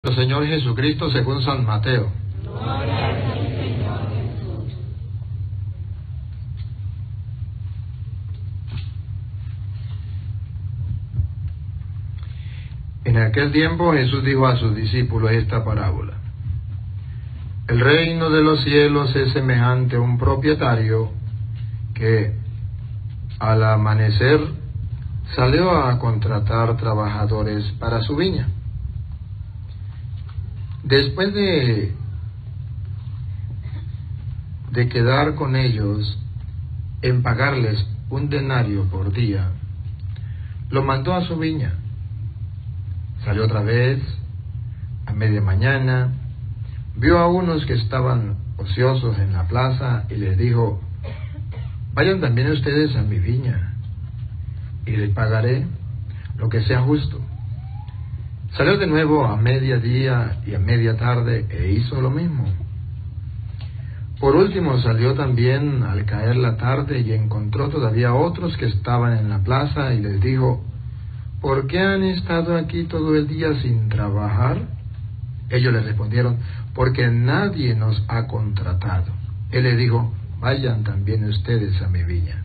Nuestro Señor Jesucristo según San Mateo. Gloria a ti, Señor Jesús. En aquel tiempo Jesús dijo a sus discípulos esta parábola: El reino de los cielos es semejante a un propietario que al amanecer salió a contratar trabajadores para su viña. Después de quedar con ellos en pagarles un denario por día, lo mandó a su viña. Salió otra vez a media mañana, vio a unos que estaban ociosos en la plaza y les dijo: vayan también ustedes a mi viña y les pagaré lo que sea justo. Salió de nuevo a mediodía y a media tarde e hizo lo mismo. Por último salió también al caer la tarde y encontró todavía otros que estaban en la plaza y les dijo: ¿por qué han estado aquí todo el día sin trabajar? Ellos le respondieron: porque nadie nos ha contratado. Él les dijo: vayan también ustedes a mi viña.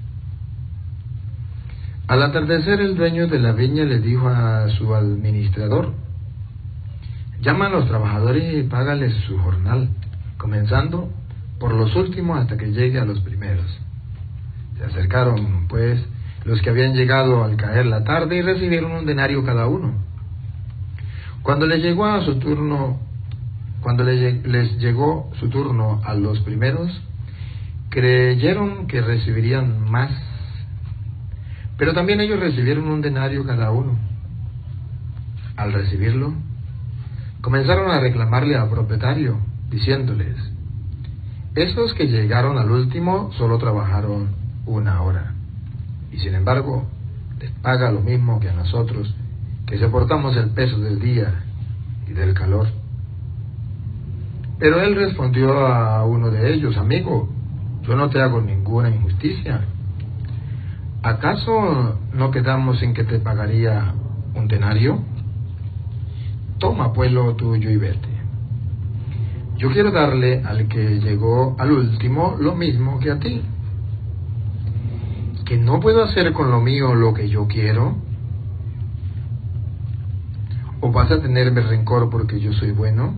Al atardecer, el dueño de la viña le dijo a su administrador: llama a los trabajadores y págales su jornal, comenzando por los últimos hasta que llegue a los primeros. Se acercaron, pues, los que habían llegado al caer la tarde y recibieron un denario cada uno. Cuando les llegó su turno a los primeros, creyeron que recibirían más. Pero también ellos recibieron un denario cada uno. Al recibirlo, comenzaron a reclamarle al propietario, diciéndoles: esos que llegaron al último solo trabajaron 1 hora, y sin embargo les paga lo mismo que a nosotros, que soportamos el peso del día y del calor. Pero él respondió a uno de ellos: amigo, yo no te hago ninguna injusticia. ¿Acaso no quedamos en que te pagaría un denario? Toma pues lo tuyo y vete. Yo quiero darle al que llegó al último lo mismo que a ti. ¿Que no puedo hacer con lo mío lo que yo quiero? ¿O vas a tenerme rencor porque yo soy bueno?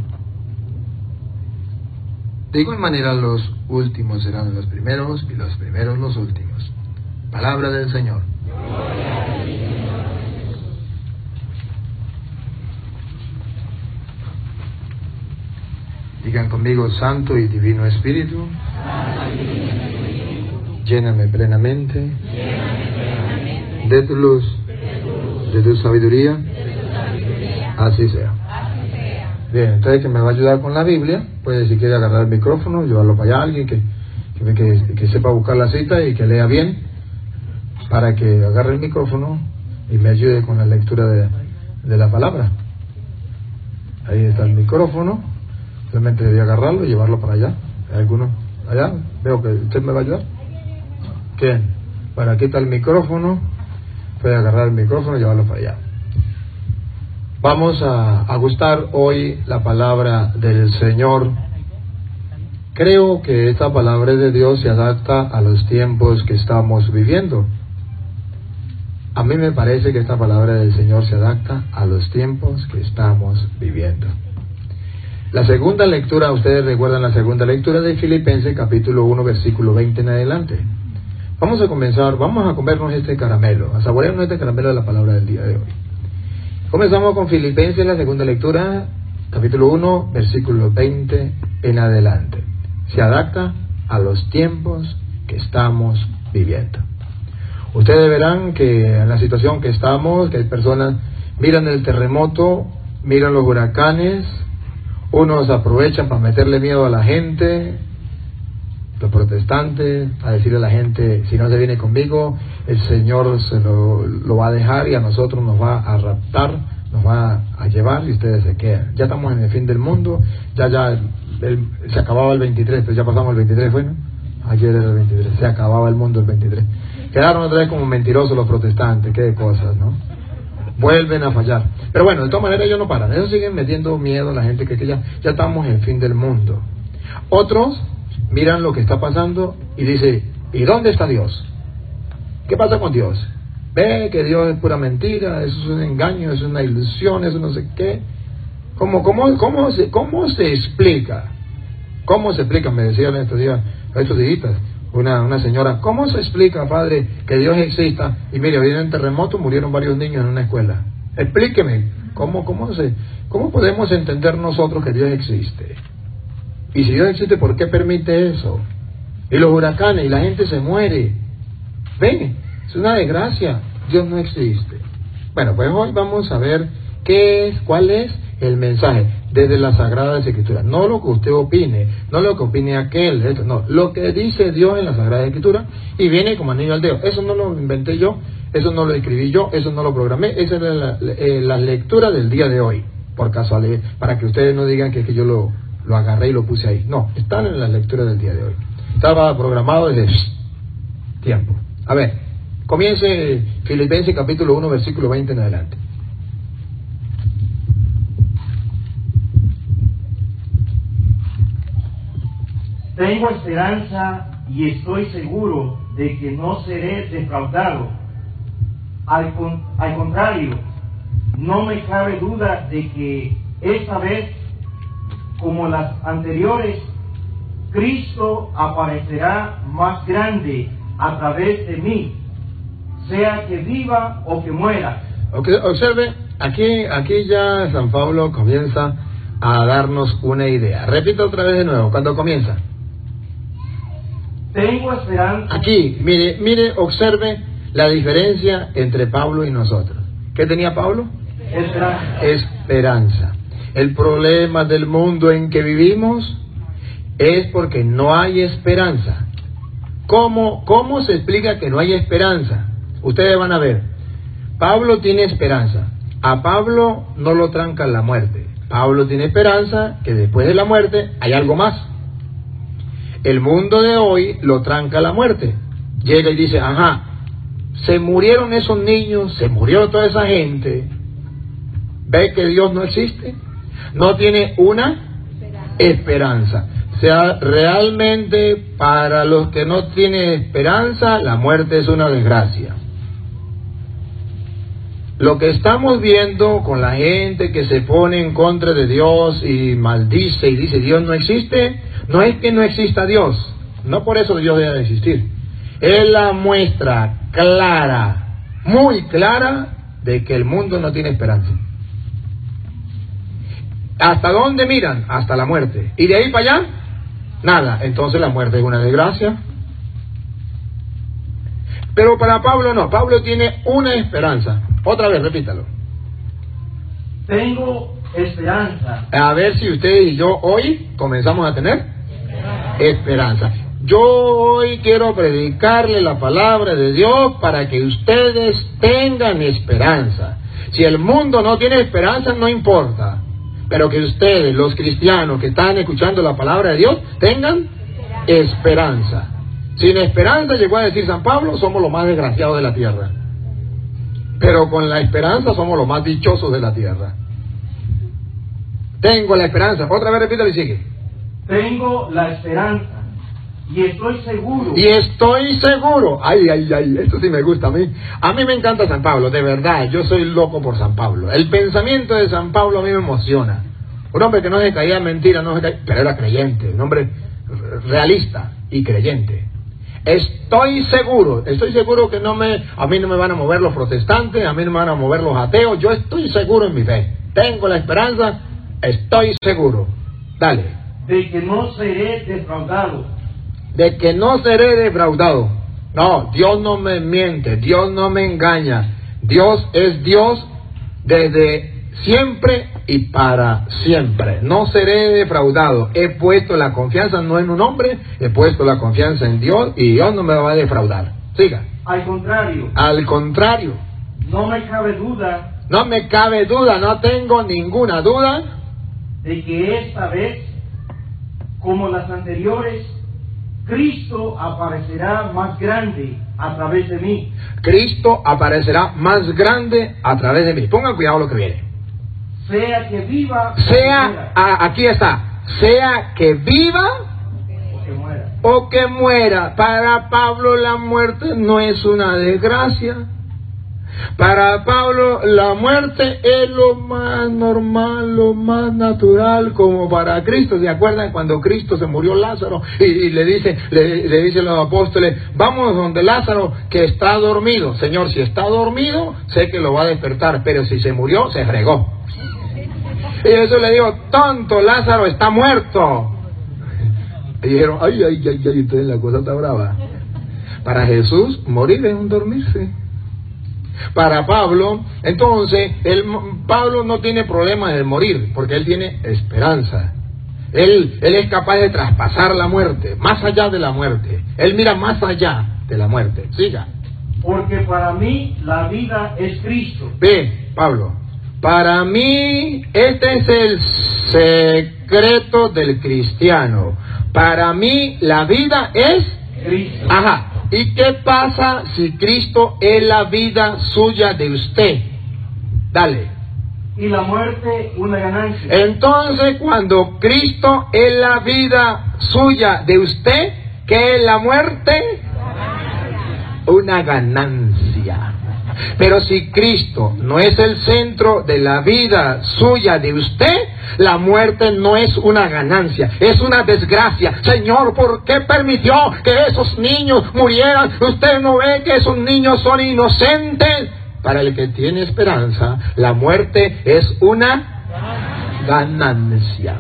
De igual manera, los últimos serán los primeros y los primeros los últimos. Palabra del Señor. Gloria a ti, Señor Jesús. Digan conmigo: Santo y Divino Espíritu, lléname plenamente de tu luz, de tu sabiduría, así sea. Bien, entonces, que me va a ayudar con la Biblia, pues si quiere agarrar el micrófono, llevarlo para allá, alguien que sepa buscar la cita y que lea bien, para que agarre el micrófono y me ayude con la lectura de la palabra. Ahí está el micrófono, solamente debí agarrarlo y llevarlo para allá. ¿Hay alguno allá? Veo que usted me va a ayudar. ¿Quién? Bueno, aquí está el micrófono, puede agarrar el micrófono y llevarlo para allá. Vamos a gustar hoy la palabra del Señor. Creo que esta palabra de Dios se adapta a los tiempos que estamos viviendo. A mí me parece que esta palabra del Señor se adapta a los tiempos que estamos viviendo. La segunda lectura, ustedes recuerdan la segunda lectura de Filipenses capítulo 1 versículo 20 en adelante. Vamos a comernos este caramelo, a saborearnos este caramelo de la palabra del día de hoy. Comenzamos con Filipenses, la segunda lectura, capítulo 1, versículo 20 en adelante. Se adapta a los tiempos que estamos viviendo. Ustedes verán que en la situación que estamos, que hay personas miran el terremoto, miran los huracanes, unos aprovechan para meterle miedo a la gente, los protestantes, a decirle a la gente: si no se viene conmigo, el Señor se lo va a dejar y a nosotros nos va a raptar, nos va a llevar y ustedes se quedan. Ya estamos en el fin del mundo, se acababa el 23, pero ya pasamos el 23, bueno, ayer era el 23, se acababa el mundo el 23. Quedaron otra vez como mentirosos los protestantes, qué cosas, ¿no? vuelven a fallar. Pero bueno, de todas maneras ellos no paran, ellos siguen metiendo miedo a la gente que ya estamos en el fin del mundo. Otros miran lo que está pasando y dicen, ¿y dónde está Dios? ¿Qué pasa con Dios? Ve que Dios es pura mentira, eso es un engaño, es una ilusión, eso no sé qué. ¿Cómo se explica? ¿Cómo se explica? Me decían estos días una señora, ¿cómo se explica, padre, que Dios exista? Y mire, hoy en el terremoto murieron varios niños en una escuela. Explíqueme, ¿cómo podemos entender nosotros que Dios existe? Y si Dios existe, ¿por qué permite eso? Y los huracanes, y la gente se muere. Ven, es una desgracia, Dios no existe. Bueno, pues hoy vamos a ver cuál es el mensaje desde las Sagradas Escrituras. No lo que usted opine, no lo que opine aquel, no, lo que dice Dios en las Sagradas Escrituras, y viene como anillo al dedo. Eso no lo inventé yo, eso no lo escribí yo, eso no lo programé, esa es la lectura del día de hoy, por casualidad, para que ustedes no digan que yo lo agarré y lo puse ahí. No, están en la lectura del día de hoy. Estaba programado desde tiempo. A ver, comience Filipenses capítulo 1, versículo 20 en adelante. Tengo esperanza y estoy seguro de que no seré defraudado. Al contrario, no me cabe duda de que esta vez, como las anteriores, Cristo aparecerá más grande a través de mí, sea que viva o que muera. Okay, observe, aquí ya San Pablo comienza a darnos una idea. Repito otra vez de nuevo, cuando comienza. Tengo esperanza. Aquí, mire, observe la diferencia entre Pablo y nosotros. ¿Qué tenía Pablo? Esperanza. El problema del mundo en que vivimos es porque no hay esperanza. ¿Cómo se explica que no hay esperanza? Ustedes van a ver. Pablo tiene esperanza. A Pablo no lo tranca la muerte. Pablo tiene esperanza que después de la muerte hay algo más. El mundo de hoy lo tranca la muerte. Llega y dice, ajá, se murieron esos niños, se murió toda esa gente. ¿Ve que Dios no existe? No tiene una esperanza. O sea, realmente para los que no tienen esperanza, la muerte es una desgracia. Lo que estamos viendo con la gente que se pone en contra de Dios y maldice y dice Dios no existe, no es que no exista Dios, no por eso Dios debe de existir. Es la muestra clara, muy clara, de que el mundo no tiene esperanza. ¿Hasta dónde miran? Hasta la muerte. ¿Y de ahí para allá? Nada. Entonces la muerte es una desgracia. Pero para Pablo no. Pablo tiene una esperanza. Otra vez, repítalo. Tengo esperanza. A ver si ustedes y yo hoy comenzamos a tener esperanza. Yo hoy quiero predicarle la palabra de Dios para que ustedes tengan esperanza. Si el mundo no tiene esperanza, no importa. Pero que ustedes, los cristianos que están escuchando la palabra de Dios, tengan esperanza. Sin esperanza, llegó a decir San Pablo, somos los más desgraciados de la tierra. Pero con la esperanza somos los más dichosos de la tierra. Tengo la esperanza. Otra vez repítalo y sigue. Tengo la esperanza y estoy seguro. Y estoy seguro. Ay, esto sí me gusta a mí. A mí me encanta San Pablo, de verdad. Yo soy loco por San Pablo. El pensamiento de San Pablo a mí me emociona. Un hombre que no se caía en mentira, pero era creyente. Un hombre realista y creyente. Estoy seguro que a mí no me van a mover los protestantes, a mí no me van a mover los ateos. Yo estoy seguro en mi fe. Tengo la esperanza, estoy seguro. Dale. De que no seré defraudado. De que no seré defraudado. No, Dios no me miente, Dios no me engaña. Dios es Dios desde siempre y para siempre. No seré defraudado. He puesto la confianza no en un hombre, he puesto la confianza en Dios y Dios no me va a defraudar. Siga. Al contrario. No me cabe duda, no tengo ninguna duda de que esta vez, como las anteriores, Cristo aparecerá más grande a través de mí. Cristo aparecerá más grande a través de mí. Pongan cuidado lo que viene. Sea que viva Aquí está. Sea que viva o que muera. o que muera. Para Pablo la muerte no es una desgracia. Para Pablo la muerte es lo más normal, lo más natural, como para Cristo. ¿Se acuerdan cuando Cristo se murió Lázaro y le dicen los apóstoles, vamos donde Lázaro que está dormido? Señor, si está dormido, sé que lo va a despertar, pero si se murió, se fregó. Y eso le digo, tonto, Lázaro está muerto. Y dijeron, ay, entonces la cosa está brava. Para Jesús, morir es un dormirse. Para Pablo, entonces, Pablo no tiene problema de morir, porque él tiene esperanza. Él es capaz de traspasar la muerte, más allá de la muerte. Él mira más allá de la muerte. Siga. Porque para mí la vida es Cristo. Ve, Pablo, para mí este es el secreto del cristiano. Para mí la vida es Cristo. Ajá. ¿Y qué pasa si Cristo es la vida suya de usted? Dale. Y la muerte una ganancia. Entonces, cuando Cristo es la vida suya de usted, ¿qué es la muerte? Una ganancia. Pero si Cristo no es el centro de la vida suya de usted, la muerte no es una ganancia, es una desgracia. Señor, ¿por qué permitió que esos niños murieran? ¿Usted no ve que esos niños son inocentes? Para el que tiene esperanza, la muerte es una ganancia.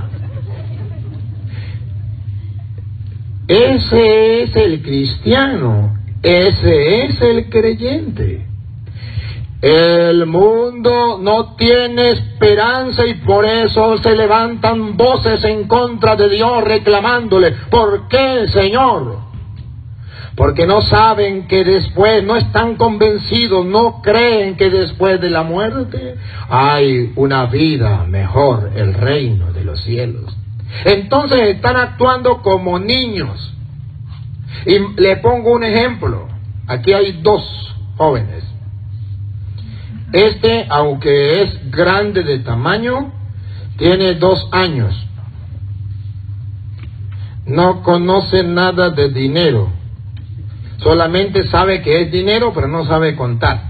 Ese es el cristiano, ese es el creyente. El mundo no tiene esperanza y por eso se levantan voces en contra de Dios reclamándole. ¿Por qué, Señor? Porque no saben que después, no están convencidos, no creen que después de la muerte hay una vida mejor, el reino de los cielos. Entonces están actuando como niños. Y le pongo un ejemplo. Aquí hay dos jóvenes. Este, aunque es grande de tamaño, tiene 2 años. No conoce nada de dinero. Solamente sabe que es dinero, pero no sabe contar.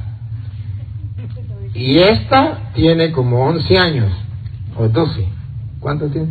Y esta tiene como 11 años, o 12. ¿Cuánto tiene?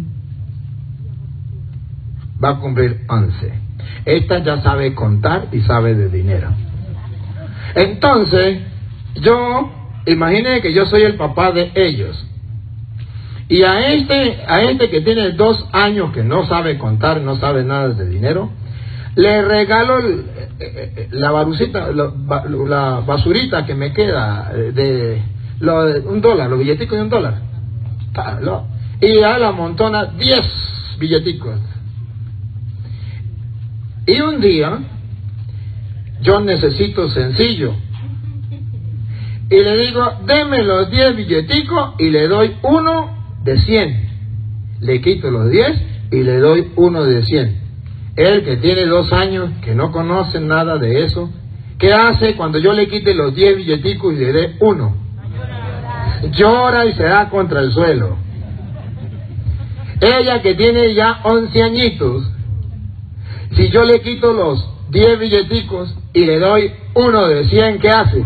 Va a cumplir 11. Esta ya sabe contar y sabe de dinero. Entonces, imagine que yo soy el papá de ellos. Y a este que tiene 2 años, que no sabe contar, no sabe nada de dinero, le regalo la basurita que me queda de $1, los billeticos de $1. Y a la montona 10 billeticos. Y un día, yo necesito sencillo. Y le digo, deme los 10 billeticos y le doy uno de 100. Le quito los 10 y le doy uno de 100. Él que tiene 2 años, que no conoce nada de eso, ¿qué hace cuando yo le quite los 10 billeticos y le dé uno? Llora y se da contra el suelo. Ella que tiene ya 11 añitos, si yo le quito los 10 billeticos y le doy uno de 100, ¿qué hace?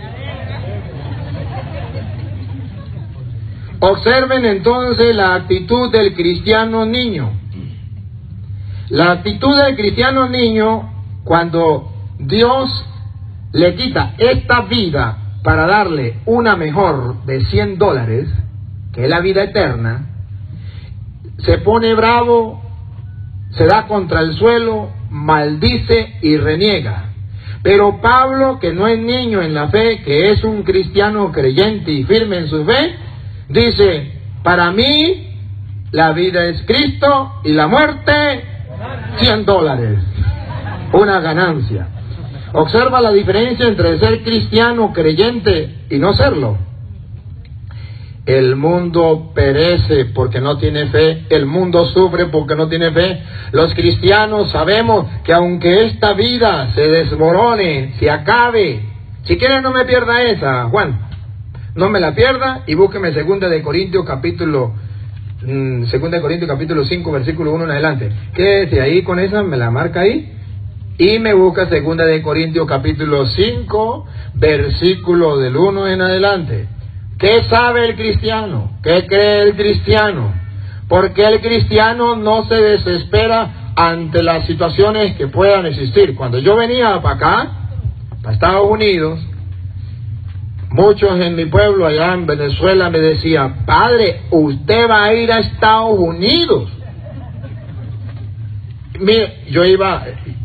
Observen entonces la actitud del cristiano niño. La actitud del cristiano niño, cuando Dios le quita esta vida para darle una mejor de $100, que es la vida eterna, se pone bravo, se da contra el suelo, maldice y reniega. Pero Pablo, que no es niño en la fe, que es un cristiano creyente y firme en su fe, dice, para mí la vida es Cristo y la muerte $100, una ganancia. Observa la diferencia entre ser cristiano creyente y no serlo. El mundo perece porque no tiene fe, el mundo sufre porque no tiene fe. Los cristianos sabemos que aunque esta vida se desmorone, se acabe, si quieren no me pierda esa, Juan, no me la pierda y búsqueme 2 de Corintios capítulo 5 versículo 1 en adelante. Quédese ahí con esa, me la marca ahí y me busca 2 de Corintios capítulo 5 versículo del 1 en adelante. ¿Qué sabe el cristiano? ¿Qué cree el cristiano? Porque el cristiano no se desespera ante las situaciones que puedan existir. Cuando yo venía para acá, para Estados Unidos, muchos en mi pueblo allá en Venezuela me decían: padre, usted va a ir a Estados Unidos. Mire, yo iba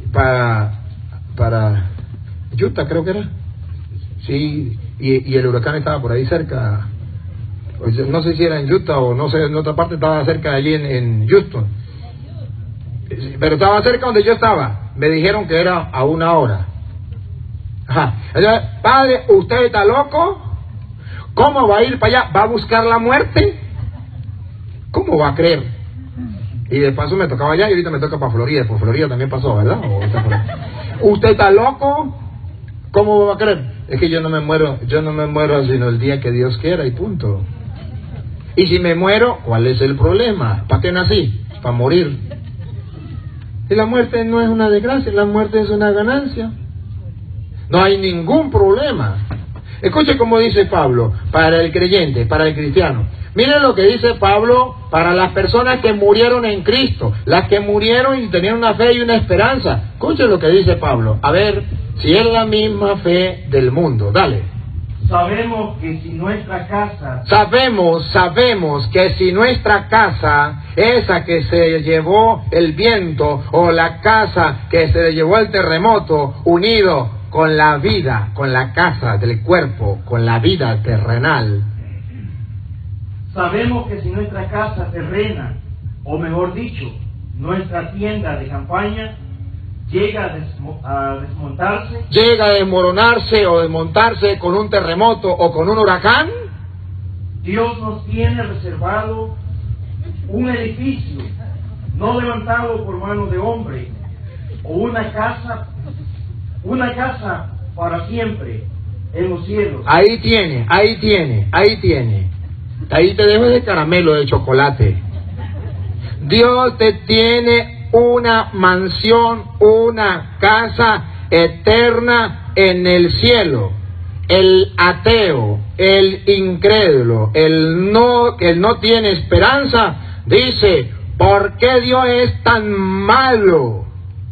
para Utah, creo que era. Sí, y el huracán estaba por ahí cerca. No sé si era en Utah o no sé, en otra parte estaba cerca allí en Houston. Pero estaba cerca donde yo estaba. Me dijeron que era a 1 hora. Ajá. Entonces, padre, ¿usted está loco? ¿Cómo va a ir para allá? ¿Va a buscar la muerte? ¿Cómo va a creer? Y de paso me tocaba allá y ahorita me toca para Florida. Por Florida también pasó, ¿verdad? ¿Usted está loco? ¿Cómo va a creer? Es que yo no me muero sino el día que Dios quiera y punto. Y si me muero, ¿cuál es el problema? ¿Para qué nací? Para morir. Y la muerte no es una desgracia, la muerte es una ganancia. No hay ningún problema. Escuche cómo dice Pablo, para el creyente, para el cristiano. Miren lo que dice Pablo para las personas que murieron en Cristo, las que murieron y tenían una fe y una esperanza. Escuchen lo que dice Pablo. A ver si es la misma fe del mundo. Dale. Sabemos que si nuestra casa... Sabemos que si nuestra casa, esa que se llevó el viento, o la casa que se llevó el terremoto, unido con la vida, con la casa del cuerpo, con la vida terrenal. Sabemos que si nuestra casa terrena, o mejor dicho, nuestra tienda de campaña, llega a desmontarse, llega a desmoronarse o desmontarse con un terremoto o con un huracán, Dios nos tiene reservado un edificio no levantado por mano de hombre, o una casa para siempre en los cielos. Ahí tiene. Ahí te dejo ese caramelo de chocolate. Dios te tiene una mansión, una casa eterna en el cielo. El ateo, el incrédulo, el que no tiene esperanza, dice: ¿por qué Dios es tan malo?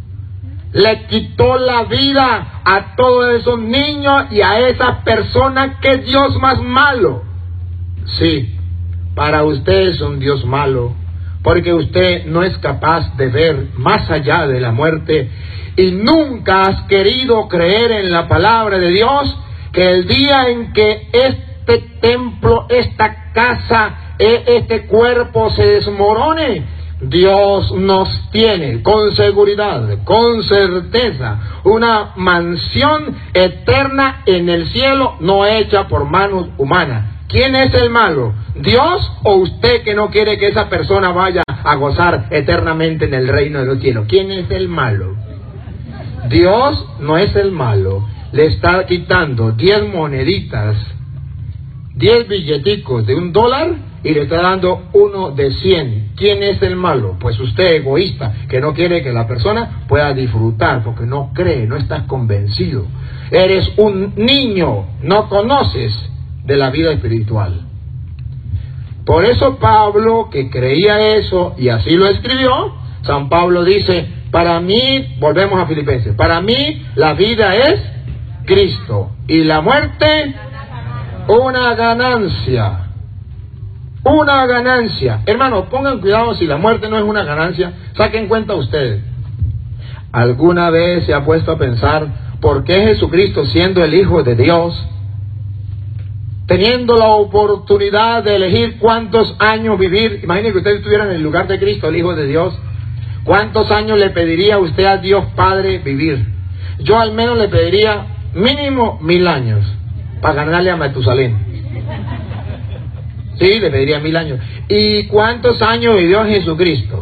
Le quitó la vida a todos esos niños y a esas personas. ¿Qué Dios más malo? Sí, para usted es un Dios malo, porque usted no es capaz de ver más allá de la muerte y nunca has querido creer en la palabra de Dios, que el día en que este templo, esta casa, este cuerpo se desmorone, Dios nos tiene con seguridad, con certeza, una mansión eterna en el cielo, no hecha por manos humanas. ¿Quién es el malo? ¿Dios o usted que no quiere que esa persona vaya a gozar eternamente en el reino de los cielos? ¿Quién es el malo? Dios no es el malo. Le está quitando 10 moneditas, 10 billeticos de $1 y le está dando uno de 100. ¿Quién es el malo? Pues usted, egoísta, que no quiere que la persona pueda disfrutar porque no cree, no estás convencido. Eres un niño, no conoces de la vida espiritual. Por eso Pablo, que creía eso y así lo escribió, San Pablo dice: para mí, volvemos a Filipenses, para mí la vida es Cristo y la muerte una ganancia. Una ganancia. Hermano, pongan cuidado si la muerte no es una ganancia. Saquen cuenta ustedes. ¿Alguna vez se ha puesto a pensar por qué Jesucristo, siendo el Hijo de Dios, teniendo la oportunidad de elegir cuántos años vivir? Imaginen que usted estuviera en el lugar de Cristo, el Hijo de Dios. ¿Cuántos años le pediría usted a Dios Padre vivir? Yo al menos le pediría mínimo 1000 años para ganarle a Matusalén. Sí, le pediría 1000 años. ¿Y cuántos años vivió Jesucristo?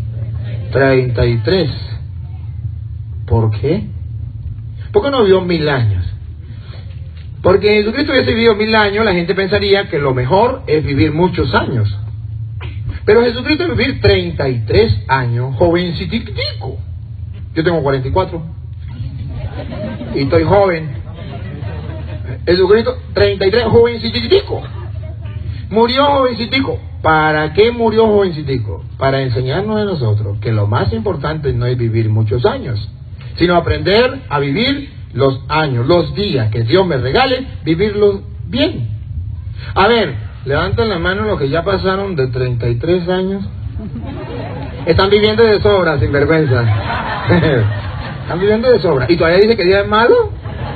33. ¿Por qué? ¿Por qué no vivió 1000 años? Porque Jesucristo hubiese vivido 1000 años, la gente pensaría que lo mejor es vivir muchos años. Pero Jesucristo vivir 33 años, jovencitico. Yo tengo 44 y estoy joven. Jesucristo 33, jovencitico. Murió jovencitico. ¿Para qué murió jovencitico? Para enseñarnos a nosotros que lo más importante no es vivir muchos años, sino aprender a vivir los años, los días que Dios me regale, vivirlos bien. A ver, levanten la mano los que ya pasaron de 33 años. Están viviendo de sobra, sin vergüenza. Están viviendo de sobra. ¿Y todavía dice que Dios es malo?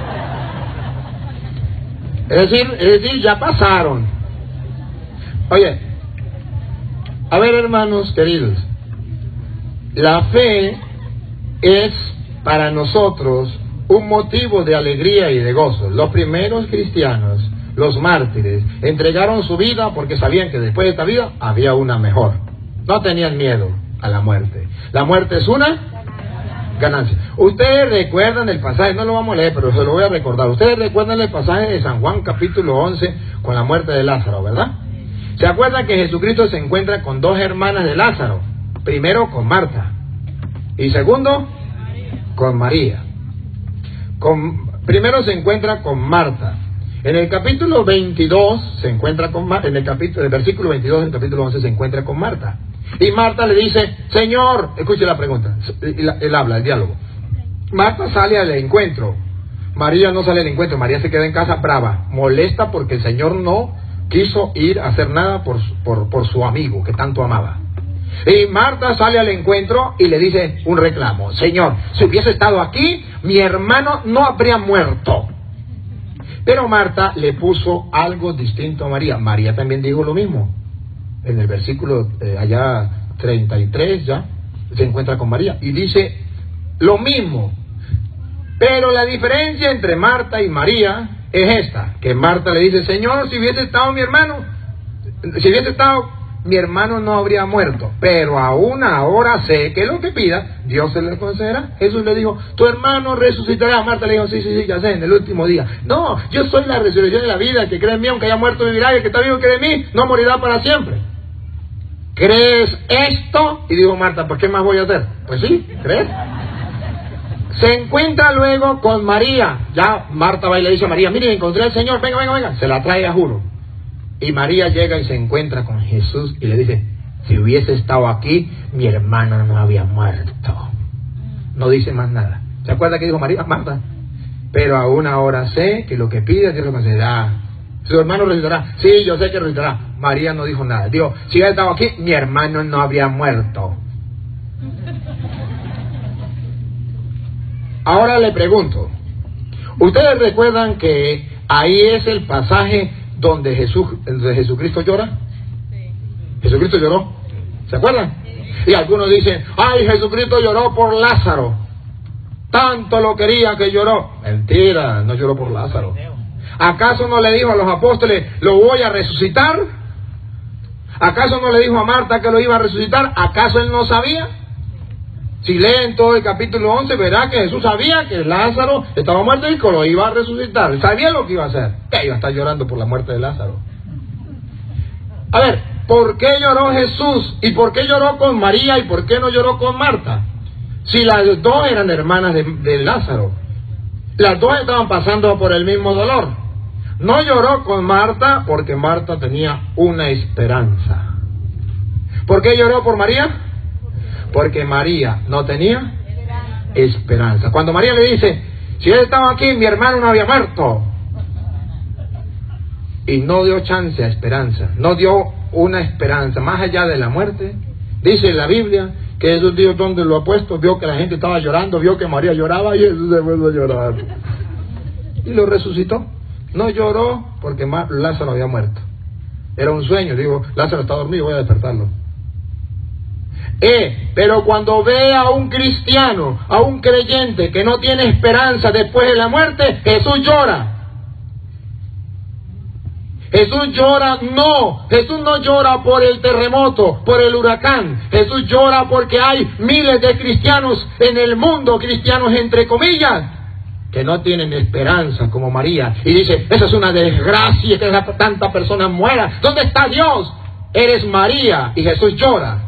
Es decir, ya pasaron. Oye, a ver, hermanos queridos, la fe es para nosotros un motivo de alegría y de gozo. Los primeros cristianos, los mártires, entregaron su vida porque sabían que después de esta vida había una mejor. No tenían miedo a la muerte. La muerte es una ganancia. Ustedes recuerdan el pasaje, no lo vamos a leer, pero se lo voy a recordar. Ustedes recuerdan el pasaje de San Juan capítulo 11 con la muerte de Lázaro, ¿verdad? ¿Se acuerdan que Jesucristo se encuentra con dos hermanas de Lázaro? Primero con Marta y segundo con María. Primero se encuentra con Marta. En el capítulo 22 se encuentra con Marta. En el versículo 22 del capítulo 11 se encuentra con Marta. Y Marta le dice, Señor, escuche la pregunta, él habla, el diálogo. Marta sale al encuentro. María no sale al encuentro. María se queda en casa brava, molesta porque el Señor no quiso ir a hacer nada por su amigo que tanto amaba. Y Marta sale al encuentro y le dice un reclamo. Señor, si hubiese estado aquí, mi hermano no habría muerto. Pero Marta le puso algo distinto a María. María también dijo lo mismo. En el versículo allá 33 ya se encuentra con María y dice lo mismo. Pero la diferencia entre Marta y María es esta, que Marta le dice, Señor, si hubiese estado mi hermano no habría muerto, pero aún ahora sé que lo que pida, Dios se le concederá. Jesús le dijo, tu hermano resucitará. Marta le dijo, sí, ya sé, en el último día. No, yo soy la resurrección de la vida, el que cree en mí, aunque haya muerto vivirá, y el que está vivo cree en mí, no morirá para siempre. ¿Crees esto? Y dijo Marta, ¿por qué más voy a hacer? Pues sí, ¿crees? Se encuentra luego con María. Ya Marta va y le dice a María, mire, encontré al Señor, venga. Se la trae a juro. Y María llega y se encuentra con Jesús y le dice, si hubiese estado aquí, mi hermano no había muerto. No dice más nada. ¿Se acuerda que dijo María? Marta. Pero aún ahora sé que lo que pide Dios lo concederá. Su hermano resucitará. Sí, yo sé que resucitará. María no dijo nada. Dijo, si hubiera estado aquí, mi hermano no habría muerto. Ahora le pregunto, ¿ustedes recuerdan que ahí es el pasaje donde Jesucristo llora? Sí. Jesucristo lloró, ¿se acuerdan? Sí. Y algunos dicen, ay, Jesucristo lloró por Lázaro, tanto lo quería que lloró. Mentira, no lloró por Lázaro. ¿Acaso no le dijo a los apóstoles, lo voy a resucitar? ¿Acaso no le dijo a Marta que lo iba a resucitar? ¿Acaso él no sabía? Si leen todo el capítulo 11, verá que Jesús sabía que Lázaro estaba muerto y que lo iba a resucitar. Él sabía lo que iba a hacer. Que iba a estar llorando por la muerte de Lázaro. A ver, ¿por qué lloró Jesús? ¿Y por qué lloró con María? ¿Y por qué no lloró con Marta? Si las dos eran hermanas de Lázaro. Las dos estaban pasando por el mismo dolor. No lloró con Marta porque Marta tenía una esperanza. ¿Por qué lloró por María? Porque María no tenía esperanza. Cuando María le dice, si él estaba aquí, mi hermano no había muerto. Y no dio chance a esperanza. No dio una esperanza más allá de la muerte. Dice la Biblia que Jesús dijo dónde lo ha puesto. Vio que la gente estaba llorando, vio que María lloraba y Jesús se vuelve a llorar. Y lo resucitó. No lloró porque Lázaro había muerto. Era un sueño. Digo, Lázaro está dormido, voy a despertarlo. Pero cuando ve a un cristiano, a un creyente que no tiene esperanza después de la muerte, Jesús llora. Jesús llora, no, Jesús no llora por el terremoto, por el huracán. Jesús llora porque hay miles de cristianos en el mundo, cristianos entre comillas, que no tienen esperanza como María. Y dice, eso es una desgracia que tanta persona muera. ¿Dónde está Dios? Eres María. Y Jesús llora.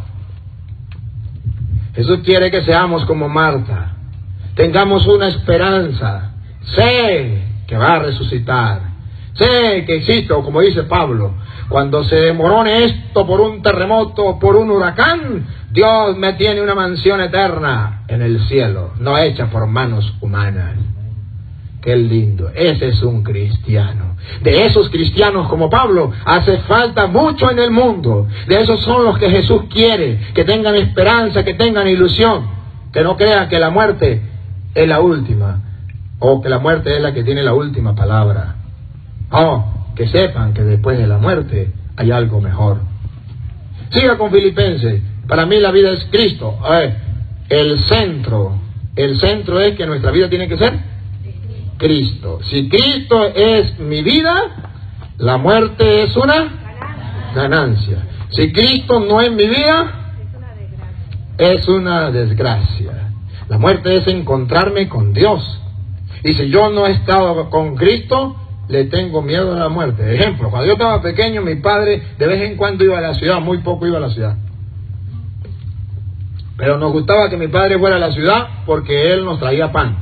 Jesús quiere que seamos como Marta, tengamos una esperanza. Sé que va a resucitar. Sé que existe, o como dice Pablo, cuando se demorone esto por un terremoto, por un huracán, Dios me tiene una mansión eterna en el cielo, no hecha por manos humanas. Qué lindo, ese es un cristiano. De esos cristianos como Pablo hace falta mucho en el mundo. De esos son los que Jesús quiere, que tengan esperanza, que tengan ilusión, que no crean que la muerte es la última, o que la muerte es la que tiene la última palabra. Que sepan que después de la muerte hay algo mejor. Siga con Filipenses. Para mí la vida es Cristo. El centro es que nuestra vida tiene que ser Cristo. Si Cristo es mi vida, la muerte es una ganancia. Si Cristo no es mi vida, es una desgracia. La muerte es encontrarme con Dios. Y si yo no he estado con Cristo, le tengo miedo a la muerte. Ejemplo, cuando yo estaba pequeño, mi padre de vez en cuando iba a la ciudad, muy poco iba a la ciudad. Pero nos gustaba que mi padre fuera a la ciudad porque él nos traía pan.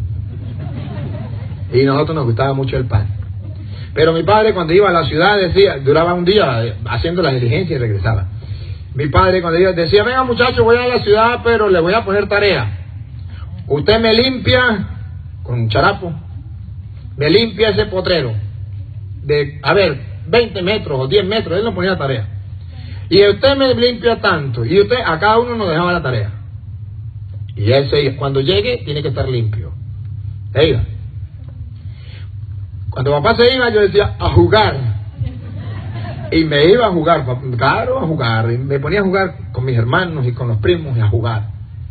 Y a nosotros nos gustaba mucho el pan. Pero mi padre cuando iba a la ciudad decía, duraba un día haciendo las diligencias y regresaba. Mi padre cuando iba decía, venga muchacho, voy a la ciudad, pero le voy a poner tarea. Usted me limpia con un charapo, me limpia ese potrero de, 20 metros o 10 metros, él nos ponía tarea. Y usted me limpia tanto, y usted, a cada uno nos dejaba la tarea. Y él se iba, cuando llegue, tiene que estar limpio. Se iba. Cuando papá se iba, yo decía, a jugar. Y me iba a jugar, claro, a jugar. Y me ponía a jugar con mis hermanos y con los primos y a jugar.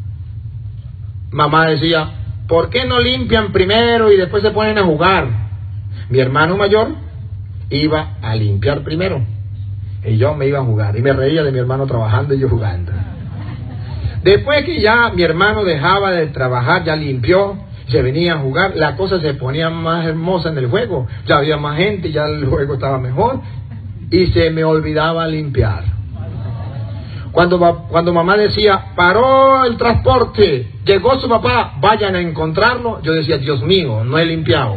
Mamá decía, ¿por qué no limpian primero y después se ponen a jugar? Mi hermano mayor iba a limpiar primero y yo me iba a jugar. Y me reía de mi hermano trabajando y yo jugando. Después que ya mi hermano dejaba de trabajar, ya limpió, se venía a jugar, la cosa se ponía más hermosa en el juego. Ya había más gente, ya el juego estaba mejor y se me olvidaba limpiar. Cuando mamá decía, paró el transporte, llegó su papá, vayan a encontrarlo, yo decía, Dios mío, no he limpiado.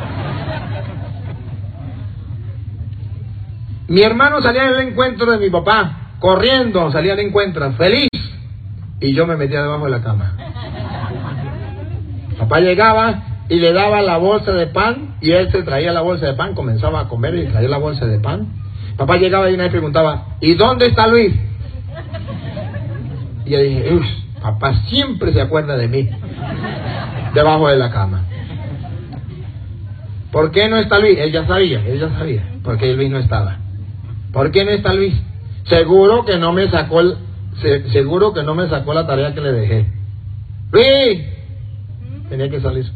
Mi hermano salía al encuentro de mi papá, corriendo, salía al encuentro, feliz, y yo me metía debajo de la cama. Papá llegaba y le daba la bolsa de pan, y él se traía la bolsa de pan, comenzaba a comer y traía la bolsa de pan. Papá llegaba y una vez preguntaba, ¿y dónde está Luis? Y yo dije, papá siempre se acuerda de mí, debajo de la cama. ¿Por qué no está Luis? Él ya sabía, porque Luis no estaba. ¿Por qué no está Luis? Seguro que no me sacó la tarea que le dejé. Luis, tenía que salir.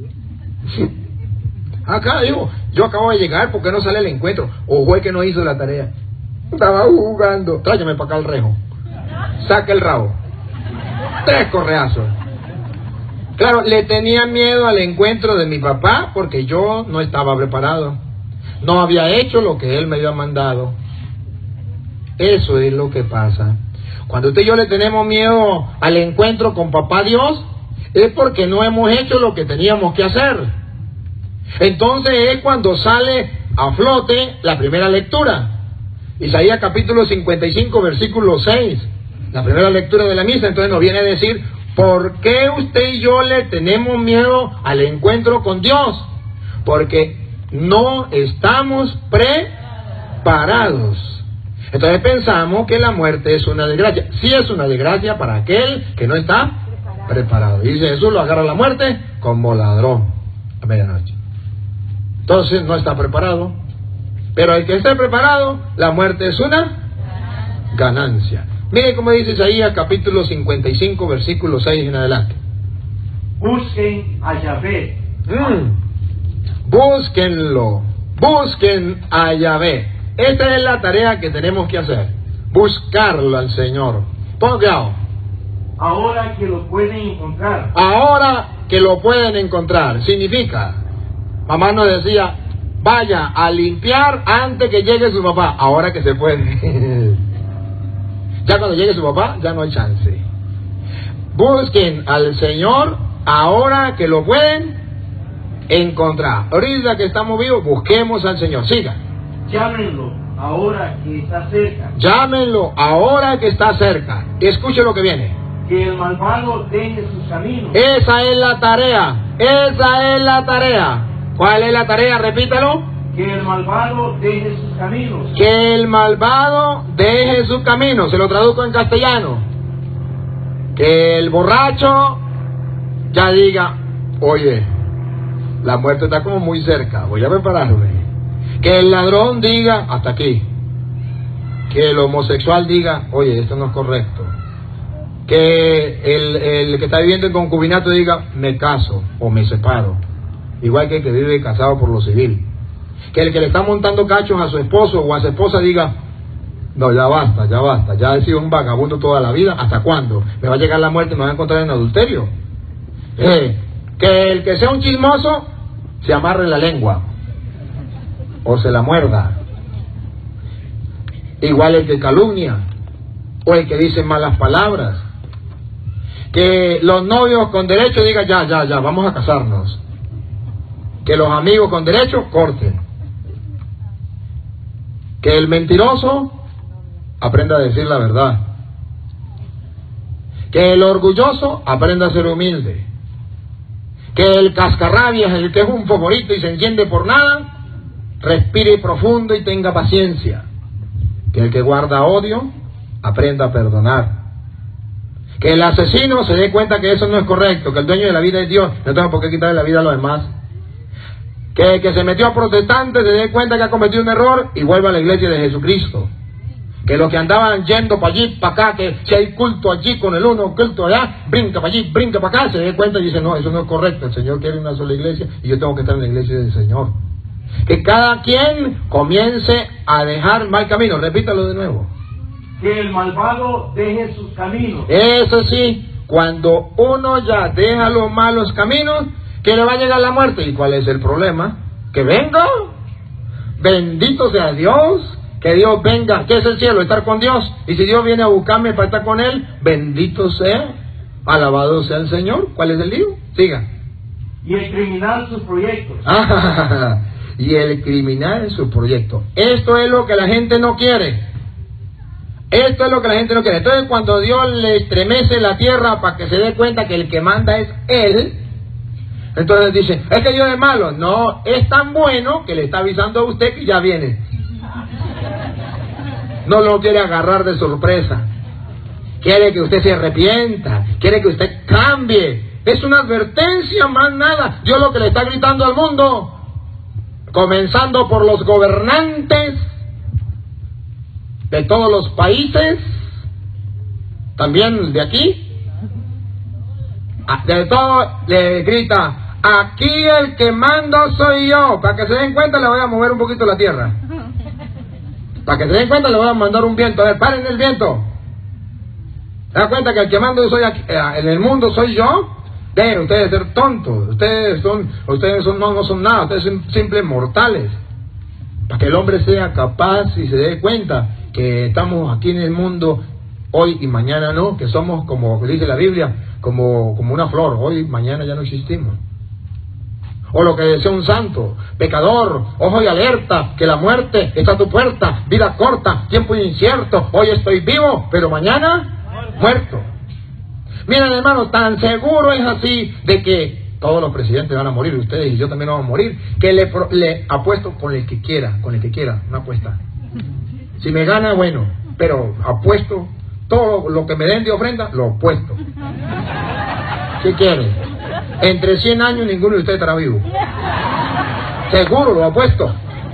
Acá digo, yo acabo de llegar, ¿por qué no sale el encuentro? O fue que no hizo la tarea. Estaba jugando. Tráigame para acá el rejo. Saca el rabo. 3 correazos. Claro, le tenía miedo al encuentro de mi papá porque yo no estaba preparado. No había hecho lo que él me había mandado. Eso es lo que pasa. Cuando usted y yo le tenemos miedo al encuentro con papá Dios, es porque no hemos hecho lo que teníamos que hacer. Entonces es cuando sale a flote la primera lectura. Isaías capítulo 55, versículo 6. La primera lectura de la misa. Entonces nos viene a decir, ¿por qué usted y yo le tenemos miedo al encuentro con Dios? Porque no estamos preparados. Entonces pensamos que la muerte es una desgracia. Sí es una desgracia para aquel que no está preparado. Y dice Jesús, lo agarra la muerte como ladrón a medianoche. Entonces no está preparado. Pero el que esté preparado, la muerte es una ganancia. Mire cómo dice Isaías capítulo 55, versículo 6 en adelante. Busquen a Yahvé. Búsquenlo. Busquen a Yahvé. Esta es la tarea que tenemos que hacer. Buscarlo al Señor. Ponga cuidado. Ahora que lo pueden encontrar. Ahora que lo pueden encontrar. Significa, mamá nos decía, vaya a limpiar antes que llegue su papá. Ahora que se puede. Ya cuando llegue su papá, ya no hay chance. Busquen al Señor ahora que lo pueden encontrar. Ahorita que estamos vivos, busquemos al Señor. Siga. Llámenlo ahora que está cerca. Llámenlo ahora que está cerca. Escuche lo que viene. Que el malvado deje sus caminos. Esa es la tarea. Esa es la tarea. ¿Cuál es la tarea? Repítalo. Que el malvado deje sus caminos. Que el malvado deje su camino. Se lo traduzco en castellano. Que el borracho ya diga, oye, la muerte está como muy cerca, voy a prepararme. Que el ladrón diga, hasta aquí. Que el homosexual diga, oye, esto no es correcto. Que el que está viviendo en concubinato diga, me caso o me separo. Igual que el que vive casado por lo civil. Que el que le está montando cachos a su esposo o a su esposa diga, no, ya basta, ya he sido un vagabundo toda la vida, ¿hasta cuándo? Me va a llegar la muerte y me va a encontrar en adulterio. Que el que sea un chismoso se amarre la lengua o se la muerda. Igual el que calumnia o el que dice malas palabras. Que los novios con derecho digan ya, vamos a casarnos. Que los amigos con derecho corten. Que el mentiroso aprenda a decir la verdad. Que el orgulloso aprenda a ser humilde. Que el cascarrabias, el que es un favorito y se enciende por nada, respire profundo y tenga paciencia. Que el que guarda odio aprenda a perdonar. Que el asesino se dé cuenta que eso no es correcto, que el dueño de la vida es Dios, no tengo por qué quitarle la vida a los demás. Que el que se metió a protestante se dé cuenta que ha cometido un error y vuelva a la iglesia de Jesucristo. Que los que andaban yendo para allí, para acá, que si hay culto allí con el uno, culto allá, brinca para allí, brinca para acá, se dé cuenta y dice, no, eso no es correcto, el Señor quiere una sola iglesia y yo tengo que estar en la iglesia del Señor. Que cada quien comience a dejar mal camino, repítalo de nuevo. Que el malvado deje sus caminos. Eso sí, cuando uno ya deja los malos caminos, que le va a llegar la muerte. ¿Y cuál es el problema? Que venga, bendito sea Dios, que Dios venga, que es el cielo, estar con Dios. Y si Dios viene a buscarme para estar con Él, bendito sea, alabado sea el Señor. ¿Cuál es el lío? Siga. Y el criminal sus proyectos. Y el criminal sus proyectos. Esto es lo que la gente no quiere. Esto es lo que la gente no quiere. Entonces cuando Dios le estremece la tierra para que se dé cuenta que el que manda es Él, entonces dice, es que Dios es malo. No, es tan bueno que le está avisando a usted que ya viene. No lo quiere agarrar de sorpresa. Quiere que usted se arrepienta. Quiere que usted cambie. Es una advertencia, más nada. Dios lo que le está gritando al mundo, comenzando por los gobernantes de todos los países, también de aquí, de todo, le grita, aquí el que mando soy yo. Para que se den cuenta le voy a mover un poquito la tierra. Para que se den cuenta le voy a mandar un viento. A ver, paren el viento. ¿Se dan cuenta que el que mando soy aquí, en el mundo soy yo? Dejen ustedes ser tontos. Ustedes no son nada. Ustedes son simples mortales. Para que el hombre sea capaz y se dé cuenta que estamos aquí en el mundo hoy y mañana no, que somos, como dice la Biblia, como una flor, hoy y mañana ya no existimos. O lo que decía un santo, pecador, ojo y alerta, que la muerte está a tu puerta, vida corta, tiempo incierto, hoy estoy vivo, pero mañana muerto. Miren, hermanos, tan seguro es así de que todos los presidentes van a morir, ustedes y yo también vamos a morir, que le apuesto con el que quiera, una apuesta. Si me gana, bueno, pero apuesto todo lo que me den de ofrenda, lo apuesto. Si quieren, entre 100 años ninguno de ustedes estará vivo. Seguro, lo apuesto.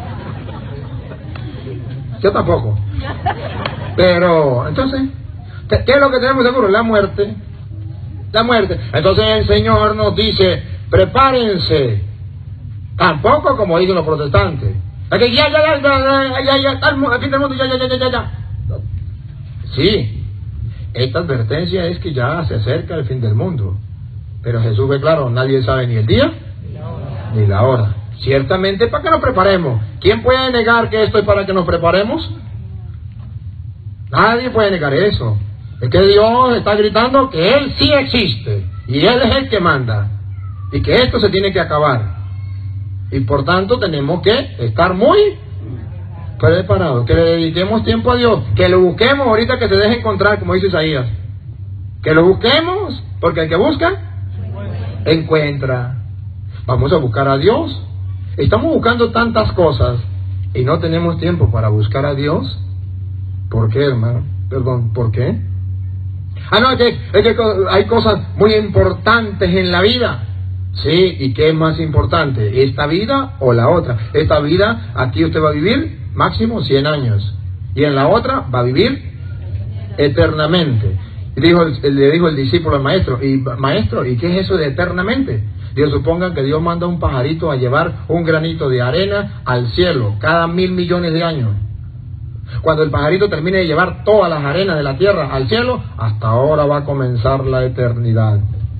Yo tampoco. Pero, entonces, ¿qué es lo que tenemos seguro? La muerte. La muerte. Entonces el Señor nos dice, prepárense. Tampoco como dicen los protestantes. Aquí, ya, está el fin del mundo, ya. Sí, esta advertencia es que ya se acerca el fin del mundo. Pero Jesús ve claro, nadie sabe ni el día ni la hora. Ciertamente para que nos preparemos. ¿Quién puede negar que esto es para que nos preparemos? Nadie puede negar eso. Es que Dios está gritando que Él sí existe y Él es el que manda y que esto se tiene que acabar. Y por tanto tenemos que estar muy preparados, que le dediquemos tiempo a Dios, que lo busquemos ahorita que se deje encontrar, como dice Isaías. Que lo busquemos, porque el que busca, encuentra. Vamos a buscar a Dios. Estamos buscando tantas cosas y no tenemos tiempo para buscar a Dios. ¿Por qué, hermano? Perdón, ¿por qué? No, es que hay cosas muy importantes en la vida. Sí, ¿y qué es más importante? ¿Esta vida o la otra? Esta vida, aquí usted va a vivir máximo 100 años. Y en la otra va a vivir eternamente. Y le dijo el discípulo al maestro, maestro, ¿y qué es eso de eternamente? Dios, supongan que Dios manda un pajarito a llevar un granito de arena al cielo cada 1.000 millones de años. Cuando el pajarito termine de llevar todas las arenas de la tierra al cielo, hasta ahora va a comenzar la eternidad.